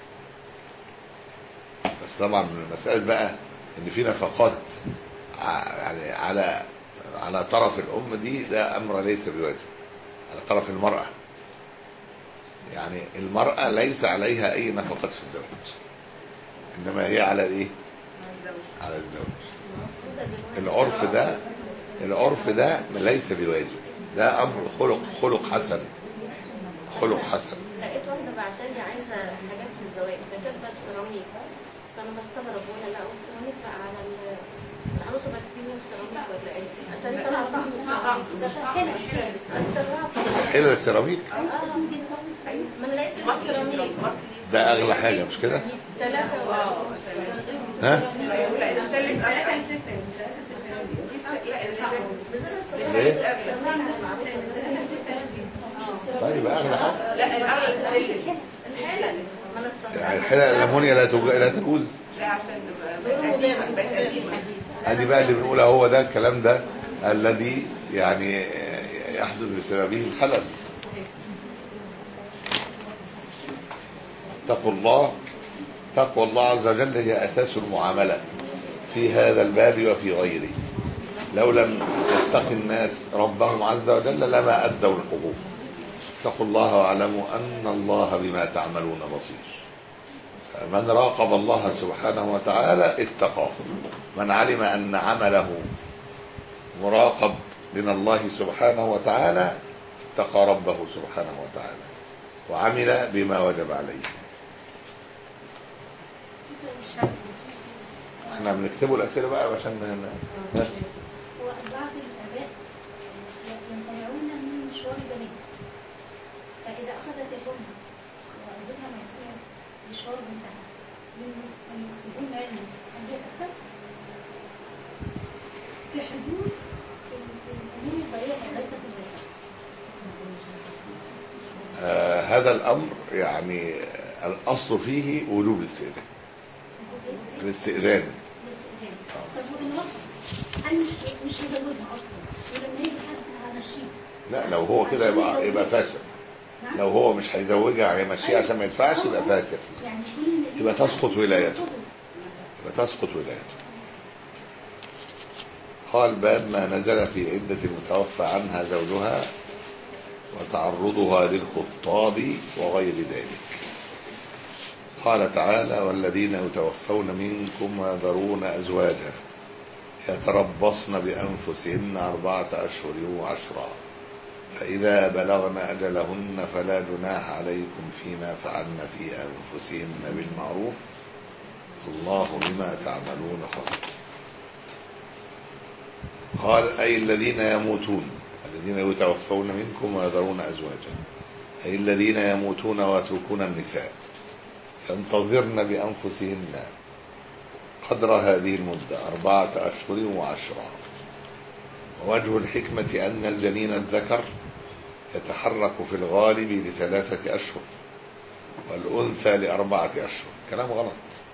بس طبعا مسألة بقى ان في نفقات يعني على على طرف الام دي، ده امر ليس بواجب. على طرف المرأة، يعني المرأة ليس عليها اي نفقات في الزواج، انما هي على الايه؟ على الزواج. العرف ده العرف ده ليس بواجب، ده امر خلق خلق حسن خلق حسن. لقيت واحده بعتلي عايزه حاجات في الزواج فكاتبه السيراميك، فانا بستغرب وانا لا والسيراميك بقى على العروسه بقى تجيب السيراميك ولا ايه؟ اتاري طلع طعم السيراميك ده حلو. استغربت حلل السيراميك؟ اه ما انا لقيت السيراميك ده اغلى حاجه مش كده؟ ثلاثه ها؟ لا الاستانلس ثلاثه طيب اغلى حاجه. لا الاغلى الاستانلس. يعني الحلقه الالمونيا لا توجد لا تجوز. لا عشان قديمه بقت قديمه. ادي بقى اللي بنقوله هو ده الكلام ده الذي يعني يحدث بسببه الخلل. تقوى الله تقوى الله عز وجل هي اساس المعامله في هذا الباب وفي غيره. لو لم يتقي الناس ربهم عز وجل لما ادوا الحقوق. اتقوا الله واعلموا ان الله بما تعملون بصير. من راقب الله سبحانه وتعالى اتقاه. من علم ان عمله مراقب من الله سبحانه وتعالى اتقى ربه سبحانه وتعالى وعمل بما وجب عليه. احنا بنكتبوا الاسئله بقى عشان من... وبعض الاباء يمتنعون من مشوار البنات، فاذا اخذت الام وزوجها مسؤول مشوار بنتها بدون علم هل يتأثر؟ في حدود الامور الضيقه ليس في الوسع. آه هذا الامر يعني الاصل فيه وجوب الاستئذان. الاستئذان. طب والمرأة أنا مش مش هزوجها أصلا ولما يجي حد همشيه. لا لو هو كده يبقى يبقى فاسق. لو هو مش هيزوجها هيمشيها عشان ما يدفعش يبقى فاسق. يعني كل يبقى تسقط ولايته. يبقى تسقط ولايته. قال باب ما نزل في عدة المتوفى عنها زوجها وتعرضها للخطاب وغير ذلك. قال تعالى والذين يتوفون منكم ويذرون أزواجا يتربصن بأنفسهن أربعة أشهر وعشرا فإذا بلغن أجلهن فلا جناح عليكم فيما فعلن في أنفسهن بالمعروف الله بما تعملون خبير. قال أي الذين يموتون الذين يتوفون منكم ويذرون أزواجا أي الذين يموتون ويتركون النساء ينتظرن بأنفسهن قدر هذه المدة أربعة أشهر وعشرا. ووجه الحكمة أن الجنين الذكر يتحرك في الغالب لثلاثة أشهر والأنثى لأربعة أشهر. كلام غلط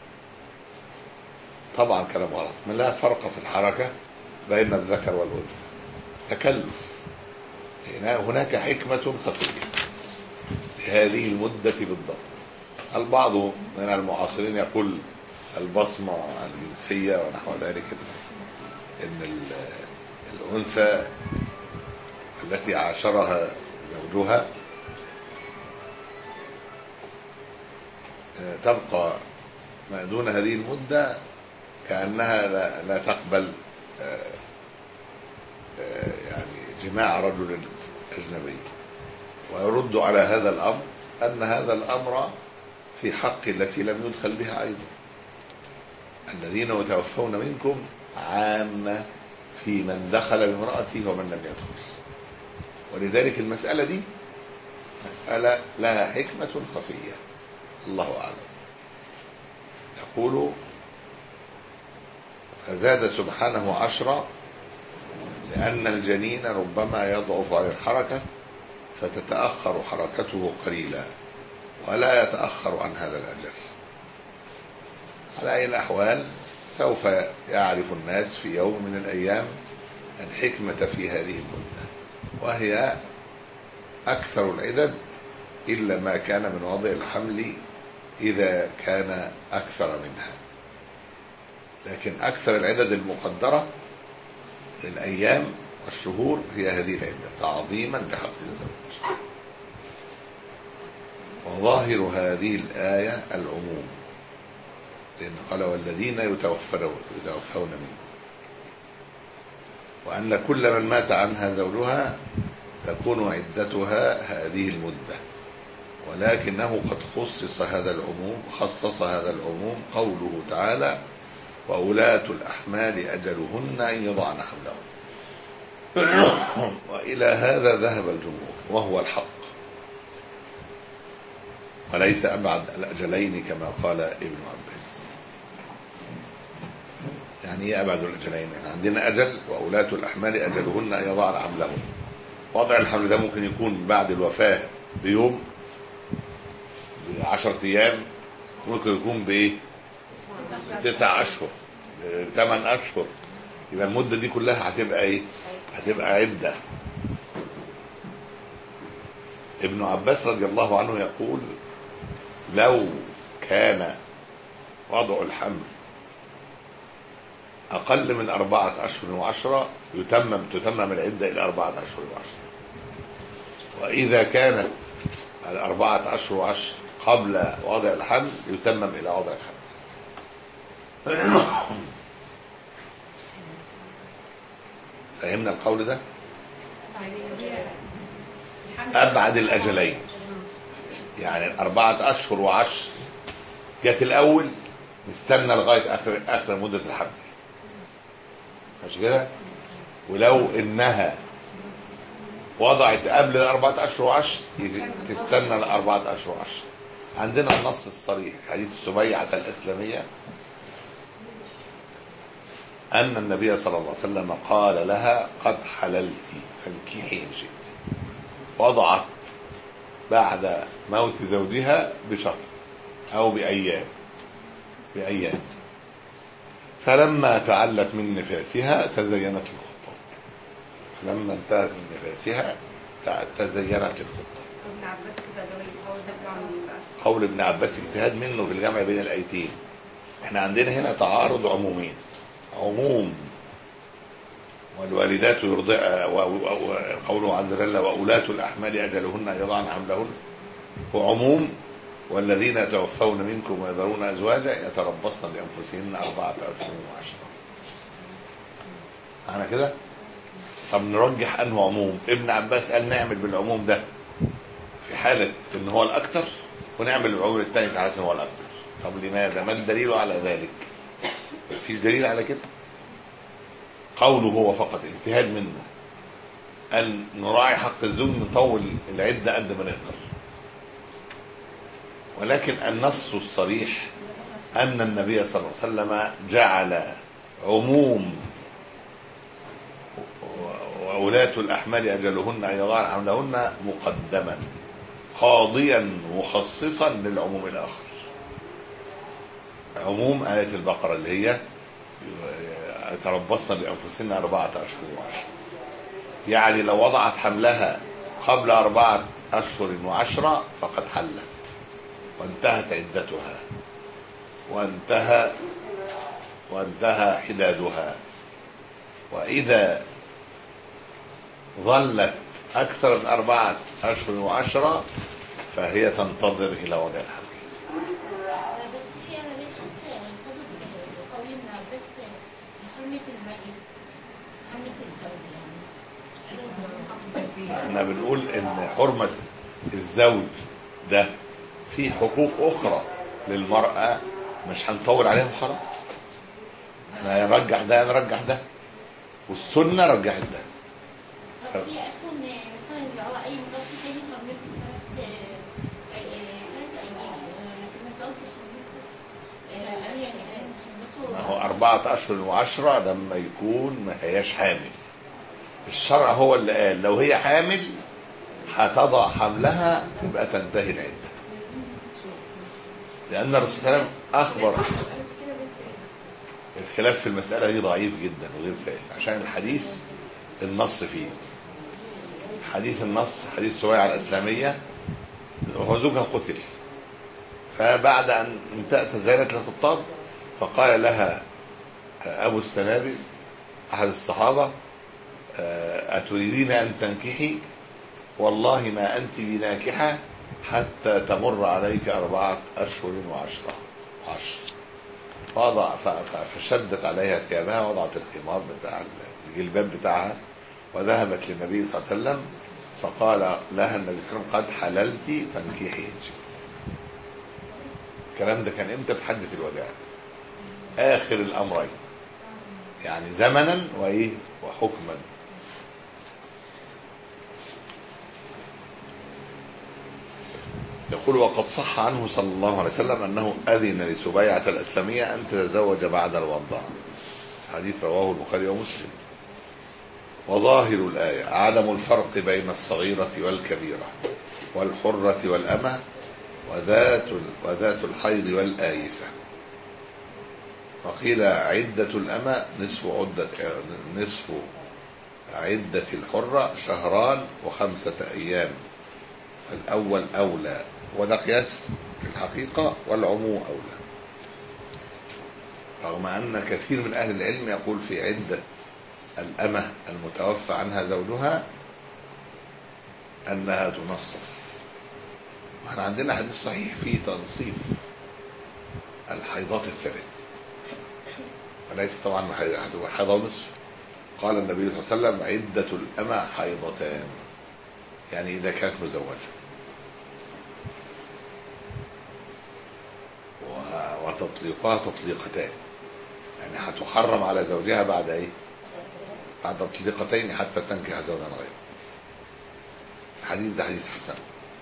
طبعا، كلام غلط. ما لا فرق في الحركة بين الذكر والأنثى، تكلف. هناك حكمة خفية لهذه المدة بالضبط. البعض من المعاصرين يقول البصمة الجنسية ونحو ذلك، إن الأنثى التي عاشرها زوجها تبقى ما دون هذه المدة كأنها لا, لا تقبل يعني جماع رجل أجنبي. ويرد على هذا الأمر أن هذا الأمر في حق التي لم يدخل بها أيضا. الذين يتوفون منكم عامة في من دخل بامرأته ومن لم يدخل. ولذلك المسألة دي مسألة لها حكمة خفية الله أعلم. يقول فزاد سبحانه عشرة لأن الجنين ربما يضعف عن الحركة فتتأخر حركته قليلا ولا يتأخر عن هذا الأجل. على أي الأحوال سوف يعرف الناس في يوم من الأيام الحكمة في هذه المدة، وهي أكثر العدد إلا ما كان من وضع الحمل إذا كان أكثر منها، لكن أكثر العدد المقدرة للأيام والشهور هي هذه العدة تعظيما لحق الزوج. وظاهر هذه الآية العموم، لأن قال والذين يتوفون يتوفون منكم، وأن كل من مات عنها زوجها تكون عدتها هذه المدة، ولكنه قد خصص هذا العموم خصص هذا العموم قوله تعالى وأولاة الأحمال أجلهن أن يضعن حملهن. وإلى هذا ذهب الجمهور وهو الحق، وليس أبعد الأجلين كما قال ابن عباس. يعني ايه أبعد الأجلين؟ يعني عندنا أجل وأولاة الأحمال أجلهن أن يضعن حملهن. وضع الحمل ده ممكن يكون بعد الوفاة بيوم، بعشرة أيام، ممكن يكون بإيه؟ تسع أشهر، ثمان أشهر. يبقى المدة دي كلها هتبقى إيه؟ هتبقى عدة. ابن عباس رضي الله عنه يقول لو كان وضع الحمل أقل من أربعة أشهر وعشرة يتمم تتمم العدة إلى أربعة أشهر وعشرة. وإذا كانت الأربعة أشهر وعشر قبل وضع الحمل يتمم إلى وضع الحمل. فهمنا القول ده؟ أبعد الأجلين، يعني أربعة أشهر وعشر جت الأول نستنى لغاية آخر آخر مدة الحمل، مش كده؟ ولو إنها وضعت قبل الأربعة أشهر وعشر تستنى الأربعة أشهر وعشر. عندنا النص الصريح حديث سبيعة الإسلامية أن النبي صلى الله عليه وسلم قال لها قد حللت فانكحي إن شئت. وضعت بعد موت زوجها بشهر أو بأيام بأيام فلما تعلت من نفاسها تزينت الخطاب. فلما انتهت من نفاسها تزينت الخطاب. ابن عباس كده ده هو ده بتاع مين بقى؟ قول ابن عباس اجتهاد منه في الجمع بين الايتين. احنا عندنا هنا تعارض عمومين، عموم والوالدات يرضع، وقوله عز وجل واولاة الاحمال اجلهن ان يضعن حملهن، وعموم والذين يتوفون منكم ويذرون ازواجا يتربصن بانفسهن اربعه اشهر وعشرة. معنى كده؟ طب نرجح انه عموم. ابن عباس قال نعمل بالعموم ده في حاله ان هو الاكثر، ونعمل بالعموم الثاني في حاله ان هو الاكثر. طب لماذا؟ ما الدليل على ذلك؟ مفيش دليل على كده. قوله هو فقط اجتهاد منه ان نراعي حق الزوج، نطول العده قد ما نقدر. ولكن النص الصريح ان النبي صلى الله عليه وسلم جعل عموم وولاة الأحمال أجلهن أن يضعن حملهن مقدما قاضيا مخصصا للعموم الآخر. عموم آية البقرة اللي هي يتربصن بأنفسهن أربعة أشهر وعشرة، يعني لو وضعت حملها قبل أربعة أشهر وعشرة فقد حلت وانتهت عدتها وانتهى وانتهى حدادها. وإذا ظلت أكثر من أربعة أشهر وعشرة فهي تنتظر إلى وضع الحمل. بس في انا ليش قولنا بس حرمة الميت حرمة الزوج يعني. احنا بنقول ان حرمة الزوج ده في حقوق أخرى للمرأة مش هنطول عليهم خلاص. احنا نرجح ده نرجح ده، والسنة رجحت ده. في اصلا مثلا اللي هو اي متوفي تاني حرمته ثلاث ثلاث ايام لكن متوفي حرمته يعني ما هو أربعة أشهر وعشرة لما يكون ما هياش حامل. الشرع هو اللي قال لو هي حامل هتضع حملها تبقى تنتهي العدة، لأن الرسول صلى الله عليه وسلم أخبر. الخلاف في المسألة دي ضعيف جدا وغير ثابت عشان الحديث النص فيه. حديث النص حديث سويعة الإسلامية، وهو زوجها قتل، فبعد أن انتهت تزاينت الخطاب فقال لها أبو السنابل أحد الصحابة أتريدين أن تنكحي؟ والله ما أنت بناكحة حتى تمر عليك أربعة أشهر وعشرة عشر. وضع فشدت عليها ثيابها، وضعت الخمار بتاع الجلباب بتاعها وذهبت للنبي صلى الله عليه وسلم فقال لها النبي صلى الله عليه وسلم قد حللت فانكحي إن شاء الله. الكلام ده كان امتى؟ في حجة الوداع، آخر الأمرين، يعني زمنا وإيه وحكما. يقول وقد صح عنه صلى الله عليه وسلم أنه أذن لسبيعة الإسلامية أن تتزوج بعد الوضع. حديث رواه البخاري ومسلم. وظاهر الآية عدم الفرق بين الصغيرة والكبيرة والحرة والأمة وذات وذات الحيض والآيسة. وقيل عدة الأمة نصف عدة نصف عدة الحرة شهران وخمسة أيام، الأول أولى، وده قياس في الحقيقة والعموم أولى، رغم أن كثير من أهل العلم يقول في عدة الأمة المتوفى عنها زوجها أنها تنصف. احنا عندنا حديث صحيح فيه تنصيف الحيضات الثلاث، وليس طبعا حيضة ونصف. قال النبي صلى الله عليه وسلم عدة الأمة حيضتان، يعني إذا كانت مزوجة، وتطليقها تطليقتان، يعني هتحرم على زوجها بعد ايه؟ بعد تطليقتين حتى تنكح زوجا غيره. الحديث ده حديث حسن.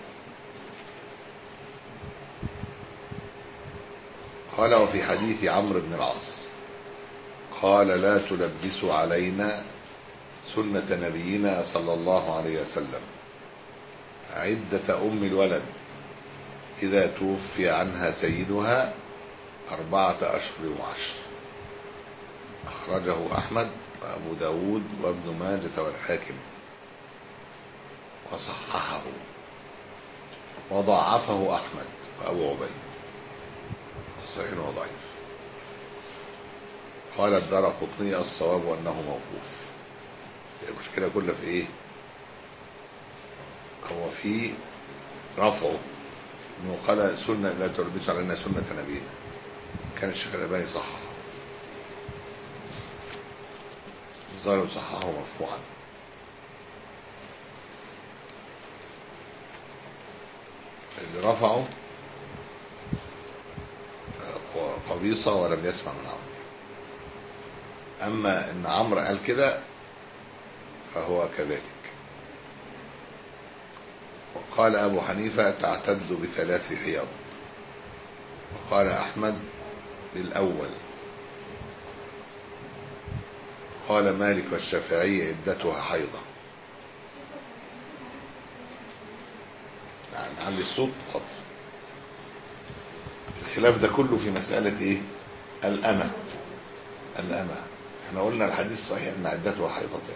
قال وفي حديث عمرو بن العاص قال لا تلبسوا علينا سنة نبينا صلى الله عليه وسلم عدة أم الولد إذا توفي عنها سيدها أربعة أشهر وعشر. أخرجه أحمد وأبو داود وابن ماجة والحاكم وصححه، وضعفه أحمد وأبو عبيد، صحيح وضعيف. قال الدارقطني الصواب أنه موقوف. المشكلة كلها في إيه؟ هو في رفعه، إنه قال سنة لا تلبس علينا سنة نبينا، كان الشيخ الألباني صححه، الظاهر صححه مرفوعا. اللي رفعه قبيصة ولم يسمع من عمرو. أما إن عمرو قال كده فهو كذلك. وقال أبو حنيفة تعتد بثلاث حيض، وقال أحمد بالأول، قال مالك والشافعي عدتها حيضة. يعني عندي الصوت خطر. الخلاف ده كله في مسألة إيه؟ الأمة. الأمة احنا قلنا الحديث صحيح ان عدتها حيضتين،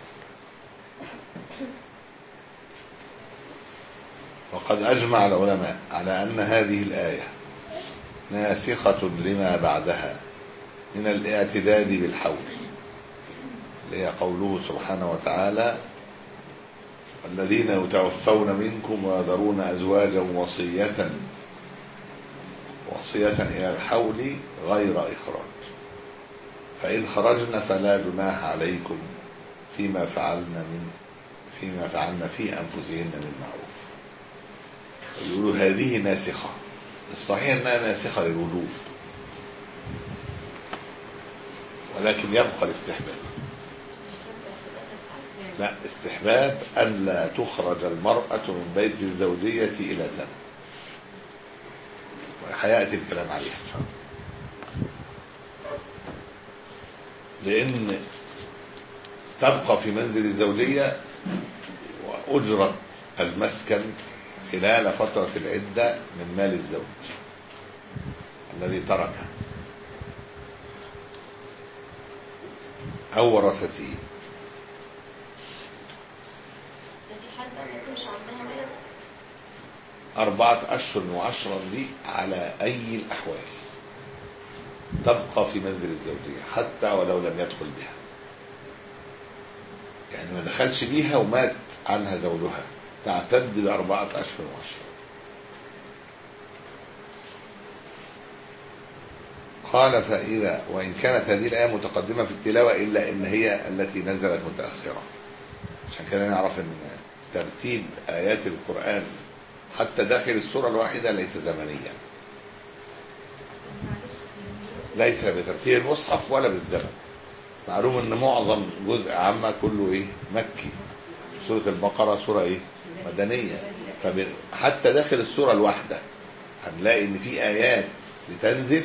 وقد أجمع العلماء على أن هذه الآية ناسخة لما بعدها من الاعتداد بالحول، اللي هي قوله سبحانه وتعالى والذين يتوفون منكم ويذرون أزواجا وصية وصية إلى الحول غير إخراج، فإن خرجنا فلا جناح عليكم فيما فعلنا من فيما فعلنا في أنفسهن من معروف. يقولوا هذه ناسخة، الصحيح أنها ناسخة للوجوب، ولكن يبقى الاستحباب. لا، استحباب أن لا تخرج المرأة من بيت الزوجية إلى سنة، وحياتي الكلام عليها إن شاء الله. لأن تبقى في منزل الزوجية وأجرة المسكن خلال فترة العدة من مال الزوج الذي تركه أو ورثته. أربعة أشهر وعشرا دي على أي الأحوال تبقى في منزل الزوجية حتى ولو لم يدخل بها، يعني ما دخلش بيها ومات عنها زوجها، تعتد بأربعة أشهر وعشرة. قال فإذا وإن كانت هذه الآية متقدمة في التلاوة إلا إن هي التي نزلت متأخرة، عشان كده نعرف أن ترتيب آيات القرآن حتى داخل السورة الواحدة ليس زمنيا، ليس بترتيب المصحف ولا بالزمن. معلوم ان معظم جزء عامة كله ايه؟ مكي. سورة البقرة سورة ايه؟ مدنية. فحتى داخل السورة الواحدة هنلاقي ان في آيات لتنزل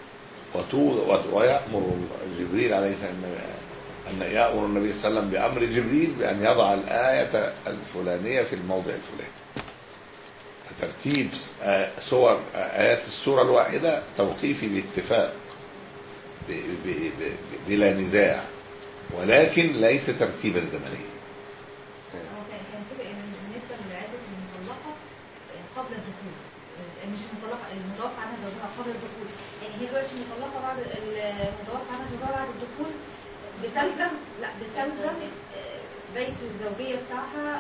ويأمر جبريل عليه السلام أن يأمر النبي صلى الله عليه وسلم بأمر جبريل بأن يضع الآية الفلانية في الموضع الفلاني. ترتيب سور آيات السورة الواحدة توقيفي باتفاق بلا نزاع، ولكن ليس ترتيبا زمنيا. كان كده ان بالنسبه للعدة المطلقه قبل الدخول، مش المطلقه المتوفى عنها زوجها قبل الدخول، يعني هي دلوقتي مطلقه بعد المتوفى عنها زوجها بعد الدخول بتلزم لا بتلزم بيت الزوجيه بتاعها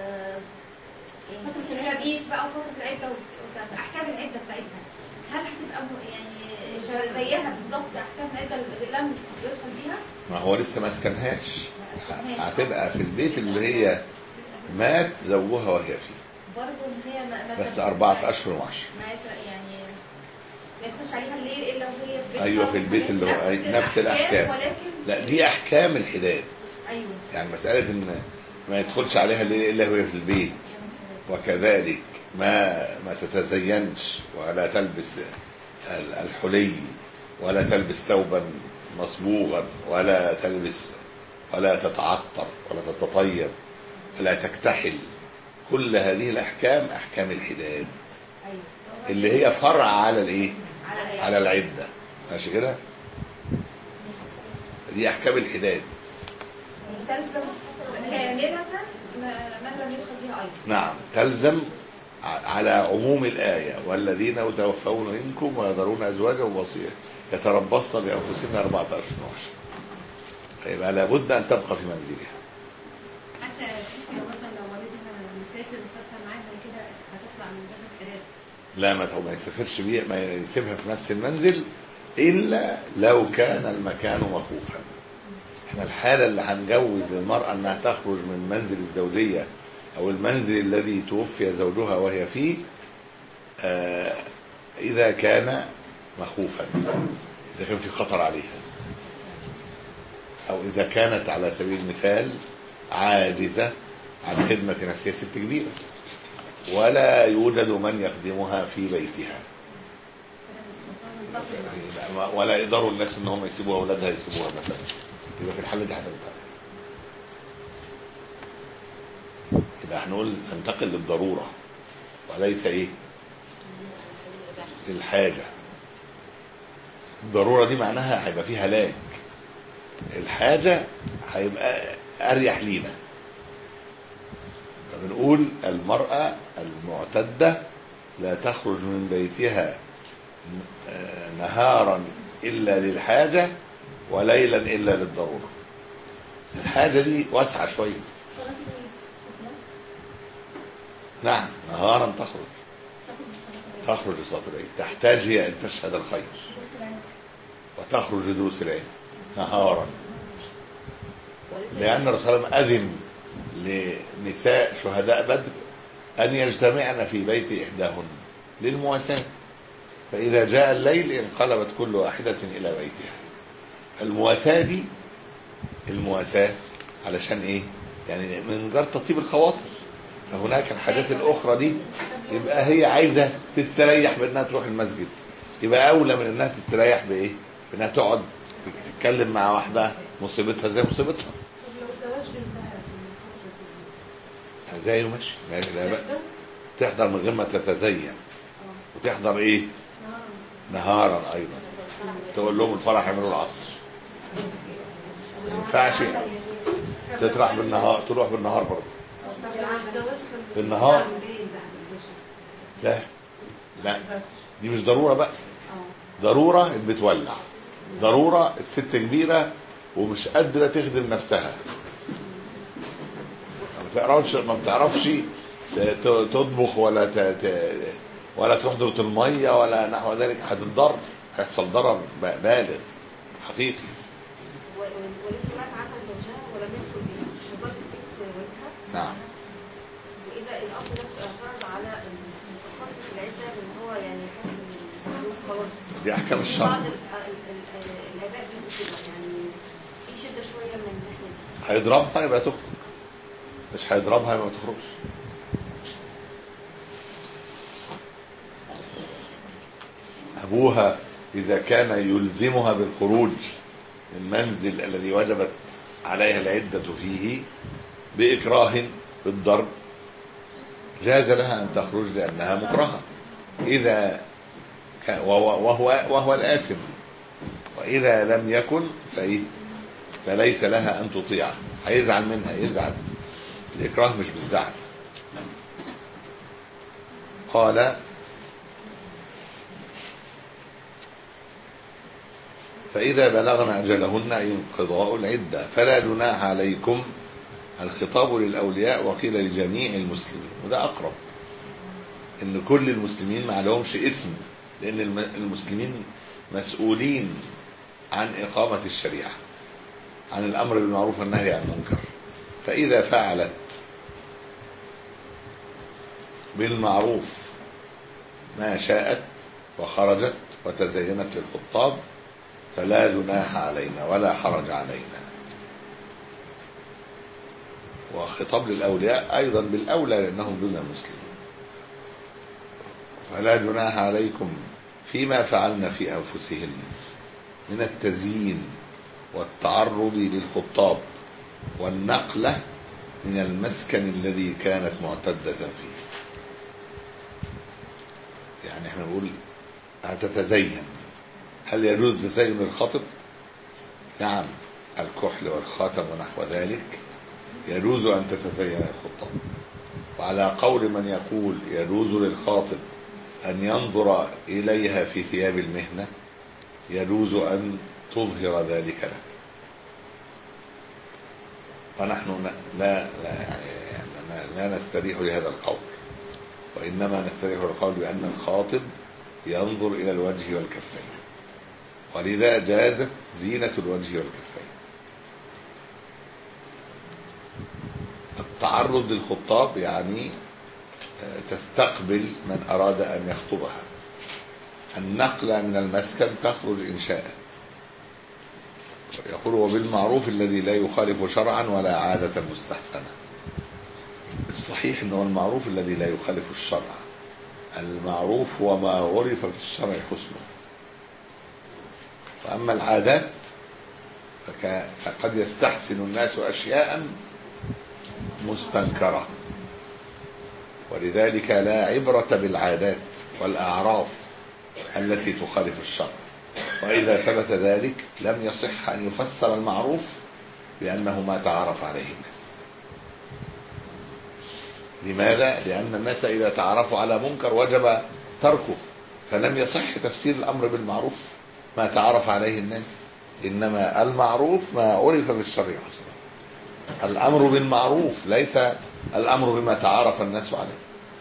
فتره المبيت بقى وفتره العده واحكام العده بتاعتها. هل هتبقى يعني زيها بالظبط احكام العده اللي لم يدخل بيها؟ ما هو لسه ما اسكنهاش، هتبقى في البيت اللي هي مات زوجها وهي فيه برضه ان هي ما بس أربعة أشهر وعشر، يعني ما يدخلش عليها الليل الا وهي في بيتها. ايوه في البيت اللي هو نفس, نفس الاحكام، ولكن لا دي احكام الحداد. ايوه يعني مساله ان ما يدخلش عليها الليل الا وهي في البيت، وكذلك ما ما تتزينش ولا تلبس الحلي ولا تلبس ثوبا مصبوغا ولا تلبس ولا تتعطر ولا تتطيب ولا تكتحل. كل هذه الاحكام احكام الحداد اللي هي فرع على الايه؟ على العده. ماشي كده؟ دي احكام الحداد. تلزم كاملة من لم يدخل بها أيضا. نعم تلزم على عموم الآية، والذين يتوفون منكم ويذرون أزواجا وصية يتربصن بأنفسهن أربعة أشهر وعشرة، يبقى لابد أن تبقى في منزلها. حتى لو مثلا لو والدنا مسافر وخدها معاه بعد كده هتطلع من باب الحداد. لا ما ما يسافرش بيها، ما يسيبها في نفس المنزل إلا لو كان المكان مخوفا. احنا الحالة اللي هنجوز للمرأة أنها تخرج من منزل الزوجية أو المنزل الذي توفي زوجها وهي فيه آه إذا كان مخوفا، إذا كان في خطر عليها، أو إذا كانت على سبيل المثال عاجزة عن خدمة نفسها، ست كبيرة ولا يوجد من يخدمها في بيتها، ولا يقدروا الناس ان هم يسيبوها اولادها يسيبوها مثلا، يبقى في الحاله دي هتنتقل. يبقى هنقول تنتقل للضروره وليس ايه للحاجه. الضروره دي معناها هيبقى فيها هلاك، الحاجه هيبقى اريح لينا. بنقول المراه المعتده لا تخرج من بيتها نهارا إلا للحاجة وليلا إلا للضرورة. الحاجة دي واسعة شوية. نعم نهارا تخرج تخرج لصلاة العيد، تحتاج هي أن تشهد الخير وتخرج لدروس العلم نهارا، لأن الرسول صلى الله عليه وسلم أذن لنساء شهداء بدر أن يجتمعن في بيت إحداهن للمواساة، فإذا جاء الليل انقلبت كل واحدة إلى بيتها. المواساة دي المواساة علشان إيه؟ يعني من جار تطيب الخواطر. فهناك الحاجات الأخرى دي يبقى هي عايزة تستريح بأنها تروح المسجد، يبقى أولى من أنها تستريح بإيه؟ بأنها تقعد تتكلم مع واحدة مصيبتها زي مصيبتها. طب لو الزواج انتهى زي يمشي لا بقى تحضر من غير ما تتزين، وتحضر إيه؟ نهارا ايضا. تقول لهم الفرح يعملوا العصر، ما ينفعش تطرح بالنهار، تروح بالنهار برضه بالنهار. لا لا دي مش ضروره بقى، ضروره بتولع، ضروره الست كبيره ومش قادره تخدم نفسها، ما بتعرفش ما بتعرفش تطبخ ولا ت... ولا تروح دورة المية ولا نحو ذلك، هتتضرر، هيحصل ضرر بالغ حقيقي. ولسه مات عنها زوجها ولم يدخل بها وظلت في بيتها. نعم. وإذا الأب نفسه اعترض على فترة العدة إن هو يعني حاسس إن خلاص. دي أحكام الشرع. بعض الآباء بيقولوا كده يعني في شدة شوية من الناحية دي. هيضربها يبقى تخرج، مش هيضربها يبقى ما تخرجش. أبوها إذا كان يلزمها بالخروج من المنزل الذي وجبت عليها العدة فيه بإكراه بالضرب جاز لها أن تخرج لأنها مكرهة، إذا وهو, وهو الآثم، وإذا لم يكن فليس لها أن تطيعه، هيزعل منها، يزعل. الإكراه مش بالزعل. قال فإذا بلغن أجلهن أي انقضاء العدة فلا جناح عليكم. الخطاب للأولياء وقيل لجميع المسلمين، وده أقرب، إن كل المسلمين ما لهمش اسم، لأن المسلمين مسؤولين عن إقامة الشريعة، عن الأمر بالمعروف والنهي عن المنكر. فإذا فعلت بالمعروف ما شاءت وخرجت وتزينت للخطاب فلا جناح علينا ولا حرج علينا. وخطاب للأولياء أيضا بالأولى لأنهم دون المسلمين. فلا جناح عليكم فيما فعلنا في أنفسهن من التزيين والتعرض للخطاب والنقلة من المسكن الذي كانت معتدة فيه. يعني احنا نقول هتتزين، هل يجوز التزين للخطب؟ نعم الكحل والخاتم ونحو ذلك يجوز أن تتزين الخطاب. وعلى قول من يقول يجوز للخاطب أن ينظر إليها في ثياب المهنة يجوز أن تظهر ذلك له. ونحن لا لا, يعني لا نستريح لهذا القول، وإنما نستريح للقول بأن الخاطب ينظر إلى الوجه والكفين، ولذا جازت زينة الوجه والكفين. التعرض للخطاب يعني تستقبل من أراد أن يخطبها. النقلة من المسكن تخرج إن شاءت. يقول وبالمعروف الذي لا يخالف شرعا ولا عادة مستحسنة. الصحيح أنه المعروف الذي لا يخالف الشرع. المعروف هو ما عرف في الشرع حسنه. وأما العادات فقد يستحسن الناس أشياء مستنكرة، ولذلك لا عبرة بالعادات والأعراف التي تخالف الشرع. وإذا ثبت ذلك لم يصح أن يفسر المعروف بأنه ما تعارف عليه الناس. لماذا؟ لأن الناس إذا تعارفوا على منكر وجب تركه، فلم يصح تفسير الأمر بالمعروف ما تعارف عليه الناس، إنما المعروف ما عرف بالشرع حسنا. الأمر بالمعروف ليس الأمر بما تعارف الناس عليه.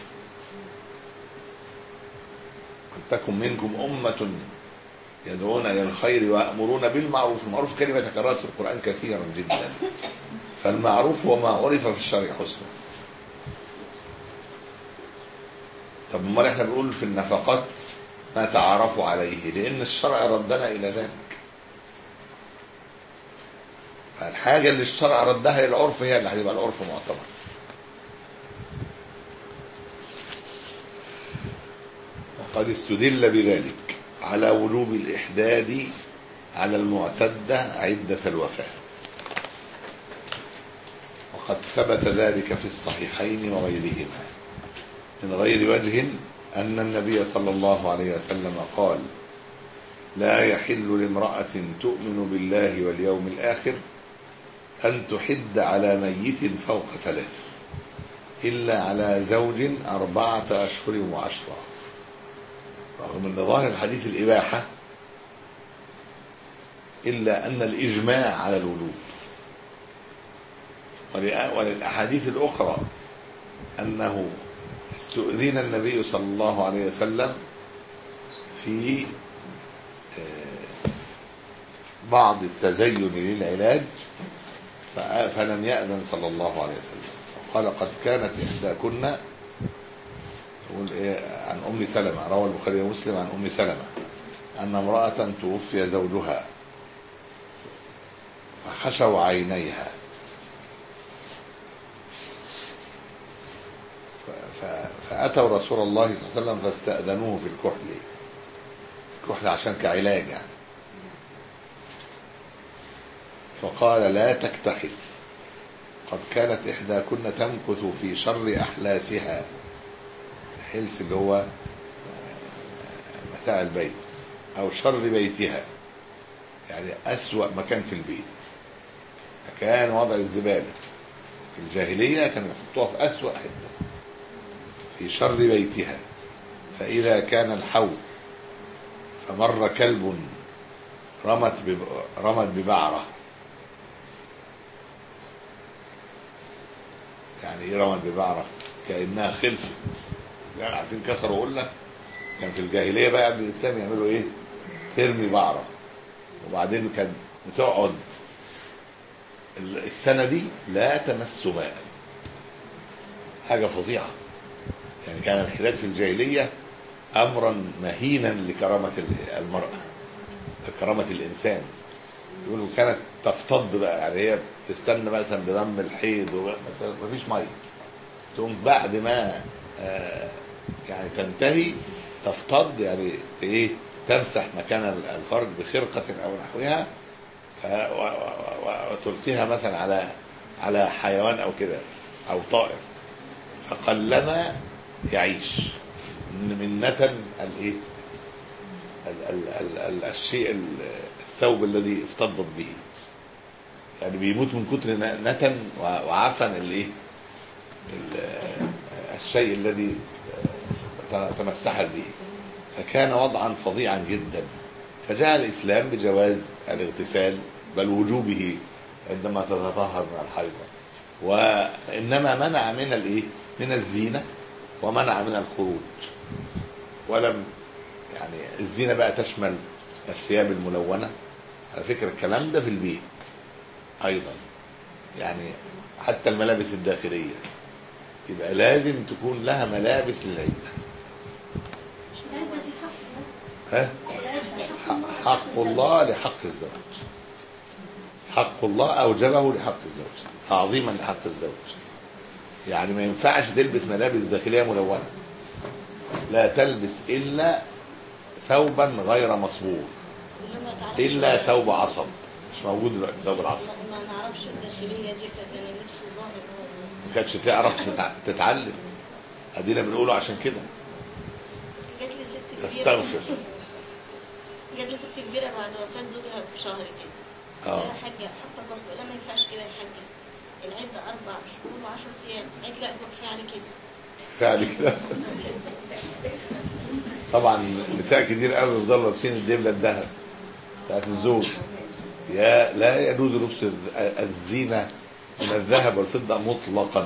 قد تكن منكم أمة يدعون إلى الخير ويأمرون بالمعروف. المعروف كلمة تكررت في القرآن كثيرا جدا، فالمعروف هو ما عرف في الشرع حسنا. طب امال احنا بنقول في النفقات ما تعارفوا عليه، لأن الشرع ردنا إلى ذلك. فالحاجة اللي الشرع ردها للعرف هي اللي هتبقى العرف معتبر. وقد استدل بذلك على وجوب الإحداد على المعتدة عدة الوفاة، وقد ثبت ذلك في الصحيحين وغيرهما من غير وجه أن النبي صلى الله عليه وسلم قال: لا يحل لامرأة تؤمن بالله واليوم الآخر أن تحد على ميت فوق ثلاث إلا على زوج أربعة أشهر وعشرة. رغم أن ظاهر الحديث الإباحة، إلا أن الإجماع على الوجوب. وللأحاديث الأخرى أنه استؤذن النبي صلى الله عليه وسلم في بعض التزين للعلاج فلم يأذن صلى الله عليه وسلم. وقال: قد كانت إحداكن، يقول إيه عن أم سلمة، روى البخاري ومسلم عن أم سلمة أن امرأة توفي زوجها فخشوا عينيها فأتوا رسول الله صلى الله عليه وسلم فاستأذنوه في الكحل. الكحل عشان كعلاج يعني. فقال: لا تكتحل، قد كانت إحداكن تمكث في شر أحلاسها. الحلس اللي هو متاع البيت، أو شر بيتها، يعني أسوأ مكان في البيت. كان وضع الزبالة في الجاهلية كانوا يحطوها في أسوأ حتة في شر بيتها. فإذا كان الحوض فمر كلب رمت رمت ببعرة، يعني ايه رمت ببعرة؟ كأنها خلفت، يعني عارفين كسروا قلة. كان في الجاهلية بقى قبل الإسلام يعملوا ايه؟ ترمي بعرة، وبعدين كان بتقعد السنة دي لا تمس ماء. حاجة فظيعة. يعني كان الحداد في الجاهلية أمرا مهينا لكرامة المرأة، لكرامة الإنسان. يقولوا كانت تفتض بقى، يعني هي تستنى مثلا بدم الحيض ومفيش مية، تقوم بعد ما آه يعني تنتهي تفتض، يعني ايه، تمسح مكان الفرج بخرقة أو نحوها وتلقيها مثلا على على حيوان أو كده أو طائر، فقلما يعيش من نتن الايه الشيء الثوب الذي افتضت به. يعني بيموت من كتر نتن وعفن الايه الشيء الذي تمسح به، فكان وضعا فظيعا جدا. فجاء الإسلام بجواز الاغتسال بل وجوبه عندما تتطهر من الحيضة، وإنما منع من الايه من الزينة ومنع من الخروج. ولم يعني الزينة بقى تشمل الثياب الملونة، على فكرة الكلام ده في البيت أيضا، يعني حتى الملابس الداخلية يبقى لازم تكون لها ملابس للعدة. ها؟ حق الله لحق الزوج، حق الله أوجبه لحق الزوج تعظيما لحق الزوج. يعني ما ينفعش تلبس ملابس داخلية ملونة، لا تلبس إلا ثوبا غير مصبوغ، إلا ثوب عصب، مش موجود دلوقتي ثوب العصب. ما نعرفش الداخلية دي كان لبس ظاهر، ما كانتش تعرف تتعلم، ادينا بنقوله عشان كده. جات لي ست كبيرة تستغفر. جات لي ست كبيرة بعد وفاة زوجها بشهر كده. اه يا حاجة حتى برضه لا ما ينفعش كده يا حاجة، العدة أربع شهور وعشرة أيام. قالت لا كفاية على كده. فعلا كده. طبعا نساء كتير قوي بيفضلوا لابسين الدبلة الذهب بتاعت الزوج. يا لا يجوز لبس الزينة من الذهب والفضة مطلقا،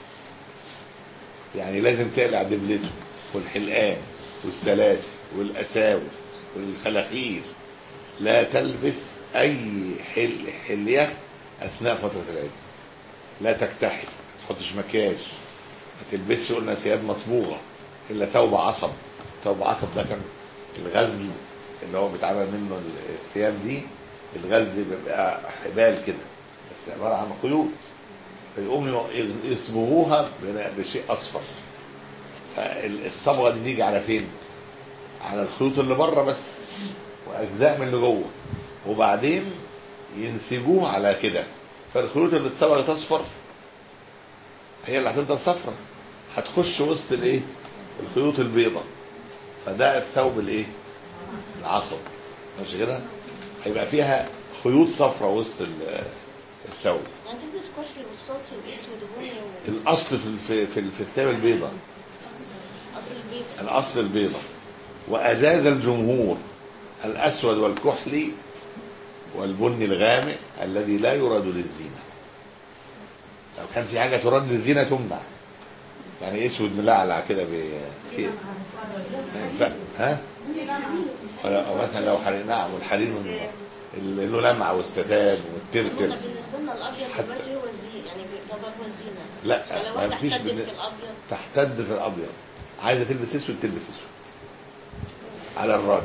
يعني لازم تقلع دبلته والحلقان والسلاسل والأساور والخلاخير. لا تلبس أي حل حلية أثناء فترة العيد، لا تكتحل، ما تحطش مكياج، ما تلبسش قلنا ثياب مصبوغة إلا ثوب عصب. ثوب عصب ده كان الغزل اللي هو بيتعمل منه الثياب دي، الغزل بيبقى حبال كده بس عبارة عن خيوط، فيقوموا يصبغوها بشيء أصفر. الصبغة دي تيجي على فين؟ على الخيوط اللي بره بس وأجزاء من اللي جوه، وبعدين ينسجوه على كده، فالخيوط اللي اتصبغت أصفر هي اللي هتفضل صفرة، هتخش وسط الايه؟ الخيوط البيضاء، فده الثوب الايه؟ العصب، مش كده؟ هيبقى فيها خيوط صفرة وسط الثوب. يعني تلبس كحلي ورصاصي واسود وبني و... الاصل في في في الثياب البيضاء، اصل البيض الاصل البيضاء. واجاز الجمهور الاسود والكحلي والبني الغامق الذي لا يراد للزينه. لو كان في حاجه تراد للزينه تمنع، يعني اسود ملعلع كده في ها، او مثلا لو حرير، نعم، والحرير اللي له لمعه والستان والترتر. بالنسبه لنا الابيض دلوقتي هو الزينه، يعني بيعتبر هو الزينه. لا ما فيش تحتد بن... في الابيض، تحتد في الابيض. عايزه تلبس اسود تلبس اسود على الراجل.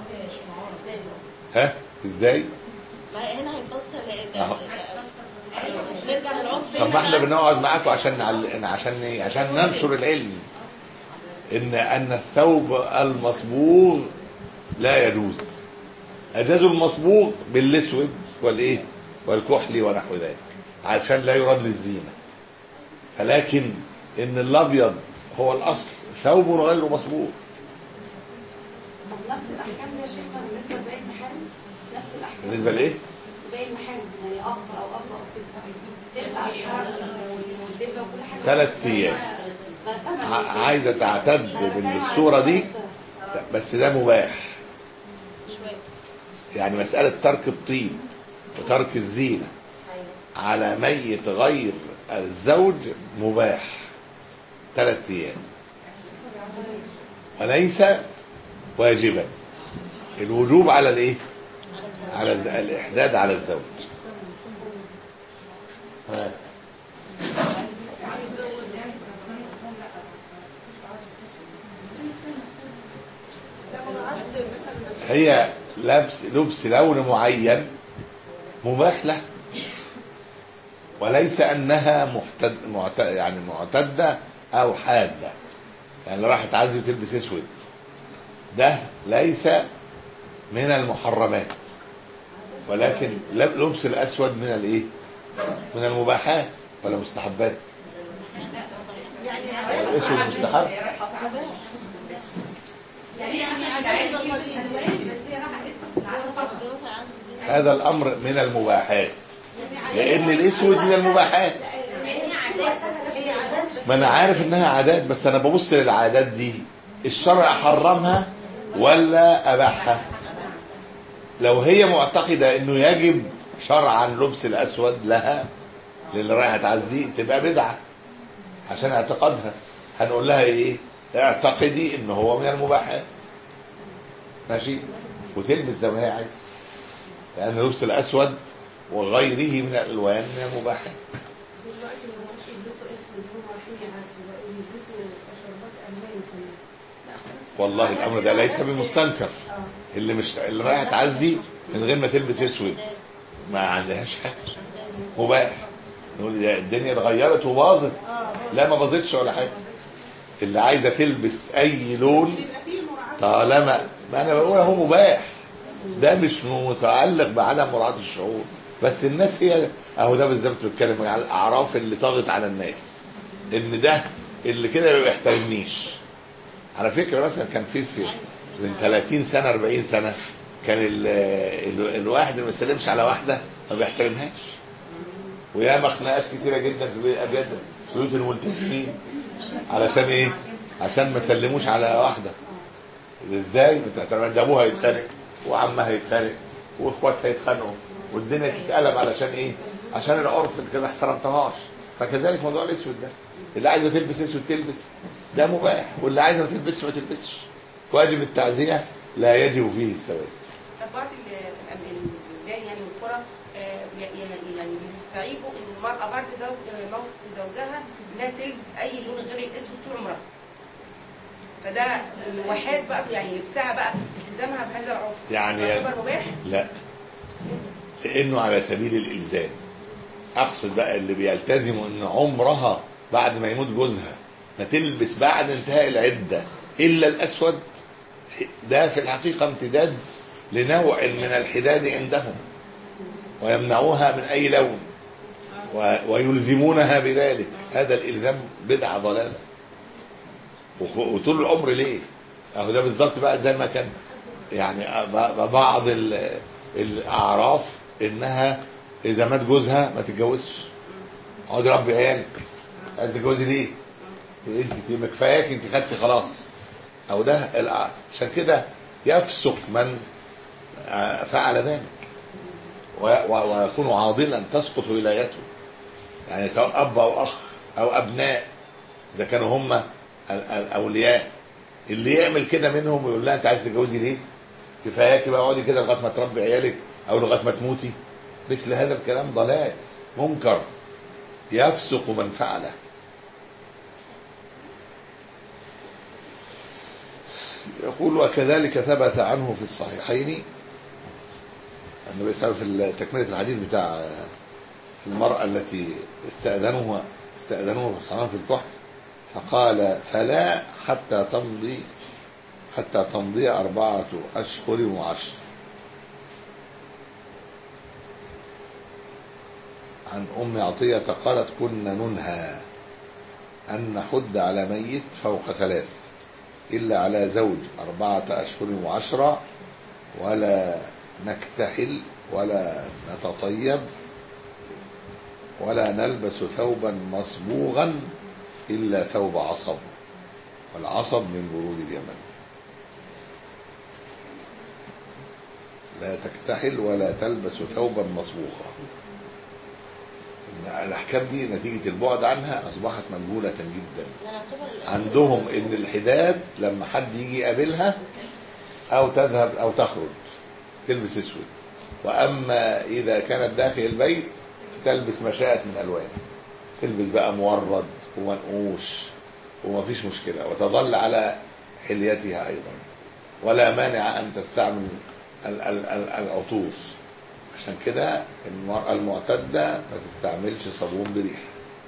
ها ازاي؟ ما هنا هيتبص نرجع للعرف. طب ما احنا بنقعد معاكم عشان نعل... عشان ايه؟ عشان ننشر العلم ان ان الثوب المصبوغ لا يجوز. اجازوا المصبوغ بالاسود والايه والكحلي ونحو ذلك عشان لا يراد للزينه، فلكن ان الابيض هو الاصل، ثوب غير مصبوغ. نفس الاحكام دي يا شيخنا بالنسبه لباقي المحارم؟ نفس الاحكام بالنسبه لايه؟ باقي المحارم، يعني اخ او اخ او كده تخلع الحرب والدبله وكل حاجه ثلاث ايام. عايزه تعتد بالصوره دي بس ده مباح. يعني مساله ترك الطيب وترك الزينه على ميت غير الزوج مباح ثلاث ايام، وليس واجبا. الوجوب على الايه؟ على الز... الاحداد على الزوج. ها. هي لبس لبس لون معين مباح له، وليس انها محتد معت... يعني معتده او حاده. يعني اللي راحت تعزي تلبس اسود ده ليس من المحرمات، ولكن لبس الاسود من الايه؟ من المباحات ولا مستحبات؟ يعني الاسود مستحب. هذا الامر من المباحات. لان الاسود من المباحات. ما انا عارف انها عادات، بس انا ببص للعادات دي الشرع حرمها ولا اباحها. لو هي معتقده انه يجب شرعا لبس الاسود لها للي رايحه تعزيه تبقى بدعه عشان اعتقادها. هنقول لها ايه؟ اعتقدي ان هو من المباحات، ماشي، وتلبس زي ما هي عايزه، لان لبس الاسود وغيره من الالوان من المباحات. دلوقتي ما بقوش يلبسوا اسود وهم رايحين يعزوا، بقوا يلبسوا شربات الوان كمان. والله الامر ده ليس بمستنكر. اللي مش اللي رايحه تعزي من غير ما تلبس اسود ما عندهاش حاجه، مباح. نقول الدنيا اتغيرت وباظت، لا ما باظتش ولا حاجه. اللي عايزه تلبس اي لون طالما، ما انا بقول اهو مباح، ده مش متعلق بعدم مراعاه الشعور. بس الناس هي اهو ده بالظبط بتتكلم على الاعراف اللي طاغت على الناس، ان ده اللي كده ما بيحترمنيش. على فكره مثلا كان في في من ثلاثين سنه أربعين سنه كان ال ال الواحد اللي ما يسلمش على واحده ما بيحترمهاش، وياما خناقات كتيره جدا في ابيات بيوت الملتزمين علشان ايه؟ عشان ما سلموش على واحده. ازاي بتحترم؟ ده ابوها يتخانق وعمها يتخانق واخواتها يتخانقوا والدنيا تتقلب علشان ايه؟ عشان العرف اللي كده ما احترمتهاش. فكذلك موضوع الاسود ده، اللي عايزه تلبس اسود تلبس، ده مباح، واللي عايزه ما تلبسش ما تلبسش. واجب التعزيه لا يجب فيه السواد. طب بعض البلدان يعني والقرى يعني بيستعيبوا ان المراه بعد زوج موت زوجها انها تلبس اي لون غير الاسود طول عمرها. فده الوحاد بقى يعني لبسها بقى التزامها بهذا العرف يعني يعتبر مباح؟ لا، لانه على سبيل الالزام. اقصد بقى اللي بيلتزموا ان عمرها بعد ما يموت جوزها ما تلبس بعد انتهاء العده الا الاسود، ده في الحقيقه امتداد لنوع من الحداد عندهم، ويمنعوها من اي لون ويلزمونها بذلك. هذا الالزام بدعه ضلاله، وطول العمر ليه؟ اهو ده بالظبط بقى زي ما كان يعني بعض الاعراف انها اذا مات جوزها ما تتجوزش، اقعدي ربي عيالك، عايز تتجوزي ليه؟ انت كفاياك، انت خدتي خلاص. او ده عشان كده يفسق من فعل ذلك ويكون عاضلا تسقط ولايته. يعني سواء اب او اخ او ابناء، اذا كانوا هم الاولياء، اللي يعمل كده منهم ويقول لها انت عايز تتجوزي ليه؟ كفاياكي بقى اقعدي كده لغايه ما تربي عيالك او لغايه ما تموتي. مثل هذا الكلام ضلال منكر يفسق من فعله. يقول وكذلك ثبت عنه في الصحيحين النبي صلى الله عليه وسلم في تكمله الحديث بتاع المراه التي استاذنوها استاذنوه في الكحف، فقال فلا حتى تمضي حتى تمضي أربعة أشهر وعشر. عن أم عطية قالت كنا ننهى أن نحد على ميت فوق ثلاث إلا على زوج أربعة أشهر وعشرة، ولا نكتحل ولا نتطيب ولا نلبس ثوبا مصبوغا إلا ثوب عصب، والعصب من برود اليمن. لا تكتحل ولا تلبس ثوبا مصبوغا. الأحكام دي نتيجة البعد عنها أصبحت مجهولة جدا عندهم. إن الحداد لما حد يجي يقابلها أو تذهب أو تخرج تلبس أسود، وأما إذا كانت داخل البيت تلبس ما شاءت من ألوان، تلبس بقى مورد ومنقوش ومفيش مشكلة، وتظل على حليتها أيضا، ولا مانع أن تستعمل العطور. عشان كده المرأة المعتدة ما تستعملش صابون بريحة،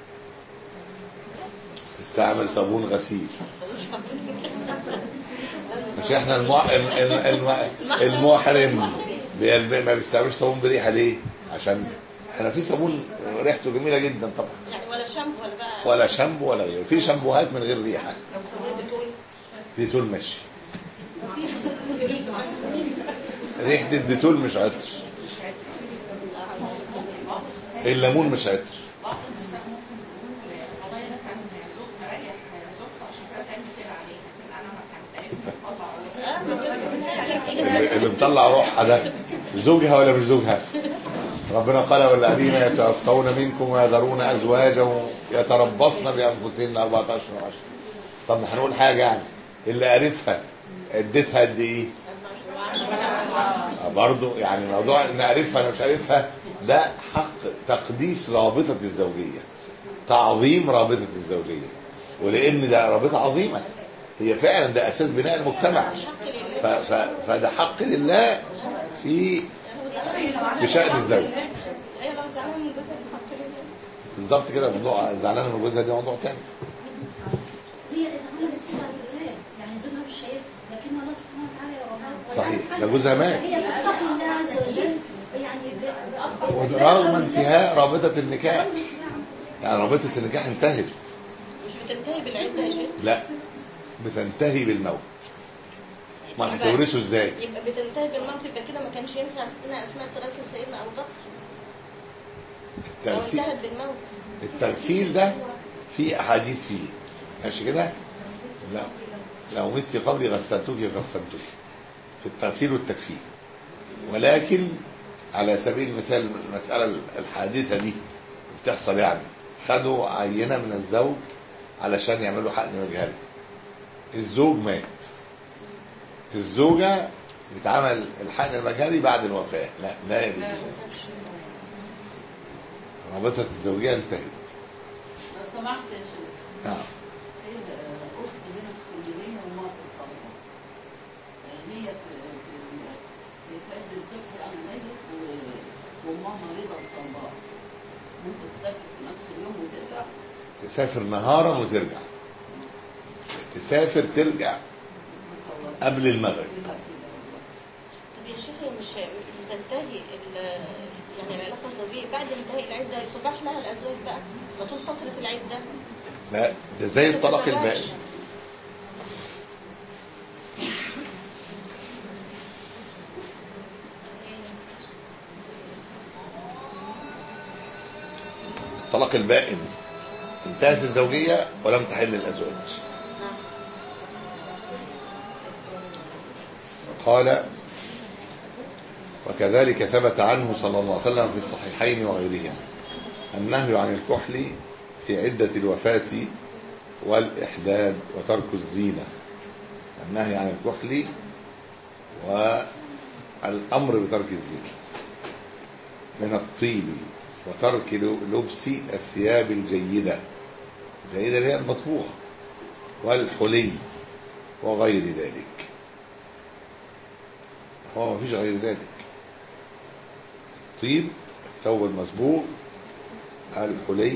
تستعمل صابون غسيل. مش احنا المع... الم... المحرم ما بيستعملش صابون بريحة ليه؟ عشان احنا في صابون ريحته جميلة جدا طبعا، يعني ولا شامبو ولا بقى ولا شامبو ولا غيره. في شامبوهات من غير ريحة. ديتول ماشي، ريحة الديتول مش عطر. الليمون مش عطر. بعض النساء ممكن تقول والله ده كان زوج مريح زوجته عشان كده تعمل كده عليه، لكن انا ما كان تعبني اللي اللي مطلع روحها ده زوجها ولا مش زوجها؟ ربنا قال والذين يتوفون منكم ويذرون ازواجا يتربصن بانفسهن اربعة اشهر وعشرة. طب هنقول حاجه يعني اللي عرفها عدتها قد ايه؟ برضه يعني موضوع ان عرفها انا مش عارفها ده حق تقديس رابطه الزوجيه، تعظيم رابطه الزوجيه، ولان ده رابطه عظيمه هي فعلا ده اساس بناء المجتمع. ف ف فده حق لله في بشأن الزوج. هي لو زعلانه من جوزها بتحط ليه؟ بالظبط كده. موضوع زعلانه من جوزها دي موضوع ثاني. هي إذا عملت استثناء الجزاء يعني زوجها مش شايف، لكن الله سبحانه وتعالى يرى. صحيح ده جوزها مات هي ستتقي الله عز وجل يعني رغم انتهاء رابطه النكاح. يعني رابطه النكاح انتهت. مش بتنتهي بالعده يا شيخ؟ لا بتنتهي بالموت. ما هتورثه ازاي؟ يبقى بتنتهي بالموت، يبقى كده ما كانش ينفع استثناء اسماء تراسل سيدنا ابو بكر لو التغسيل انتهت بالموت. التغسيل ده في احاديث فيه ماشي كده. لا لو مت قبلي غسلتك وكفنتك في التغسيل والتكفين. ولكن على سبيل المثال المساله الحادثه دي بتحصل يعني خدوا عينه من الزوج علشان يعملوا حقن مجهري. الزوج مات، الزوجه يتعمل الحقن المجهري بعد الوفاه. لا لا يجوز. رابطه الزوجيه انتهت. لو سمحت يا شيخ. نعم. هي اخت هنا في اسكندريه ومات الطلبه. هي في في في عده الصبح انا ميت وامها مريضه الطلبه. ممكن تسافر في نفس اليوم وترجع؟ تسافر نهارا وترجع. تسافر ترجع قبل المغرب. طب يا شيخ مش بتنتهي يعني العلاقه الزوجيه بعد انتهاء العده تباح لها الازواج بقى ما طول فتره العده؟ لا ده زي الطلاق البائن. الطلاق البائن انتهت الزوجيه ولم تحل الازواج. قال وكذلك ثبت عنه صلى الله عليه وسلم في الصحيحين وغيرهما النهي عن الكحل في عدة الوفاة والإحداد وترك الزينة. النهي عن الكحل والأمر بترك الزينة من الطيب وترك لبس الثياب الجيدة الجيدة اللي هي المصبوغة والحلي وغير ذلك. هو ما فيش غير ذلك. طيب الثوب المصبوغ الحلي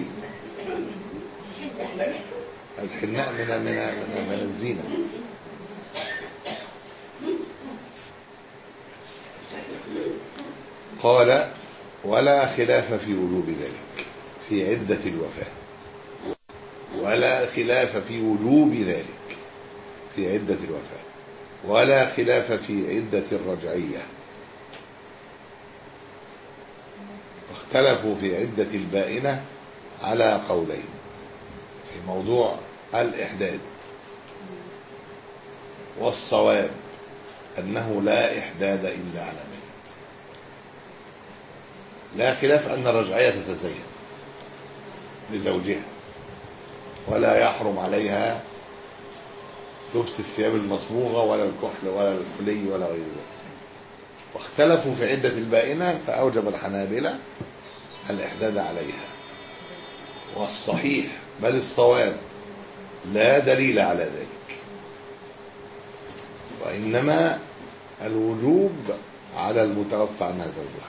الحناء من من من, من الزينة. قال ولا خلاف في وجوب ذلك في عدة الوفاة. ولا خلاف في وجوب ذلك في عدة الوفاة ولا خلاف في عدة الرجعية. واختلفوا في عدة البائنة على قولين في موضوع الإحداد. والصواب أنه لا إحداد إلا على ميت. لا خلاف أن الرجعية تتزين لزوجها ولا يحرم عليها لبس الثياب المصبوغة ولا الكحل ولا الحلي ولا غير ذلك. واختلفوا في عدة البائنة فأوجب الحنابلة الإحداد عليها. والصحيح بل الصواب لا دليل على ذلك، وإنما الوجوب على المتوفى عنها زوجها.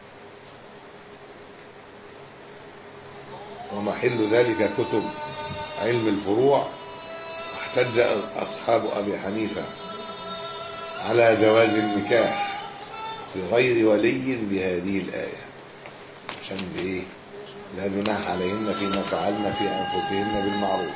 ومحل ذلك كتب علم الفروع. احتج أصحاب أبي حنيفة على جواز النكاح بغير ولي بهذه الآية عشان بإيه؟ لا جناح عليهن فيما فعلن في أنفسهن بالمعروف.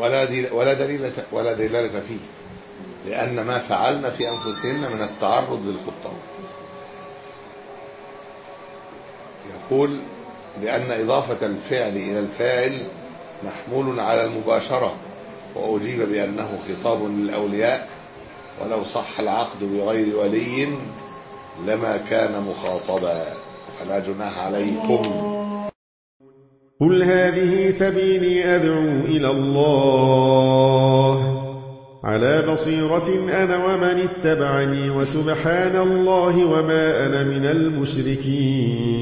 ولا دليل ولا دليل ولا دلالة فيه، لأن ما فعلن في أنفسهن من التعرض للخطاب. يقول لأن إضافة الفعل إلى الفاعل محمول على المباشرة، وأجيب بأنه خطاب للأولياء، ولو صح العقد بغير ولي لما كان مخاطبا، فلا جناح عليكم. قل هذه سبيلي أدعو إلى الله على بصيرة أنا ومن اتبعني، وسبحان الله وما أنا من المشركين.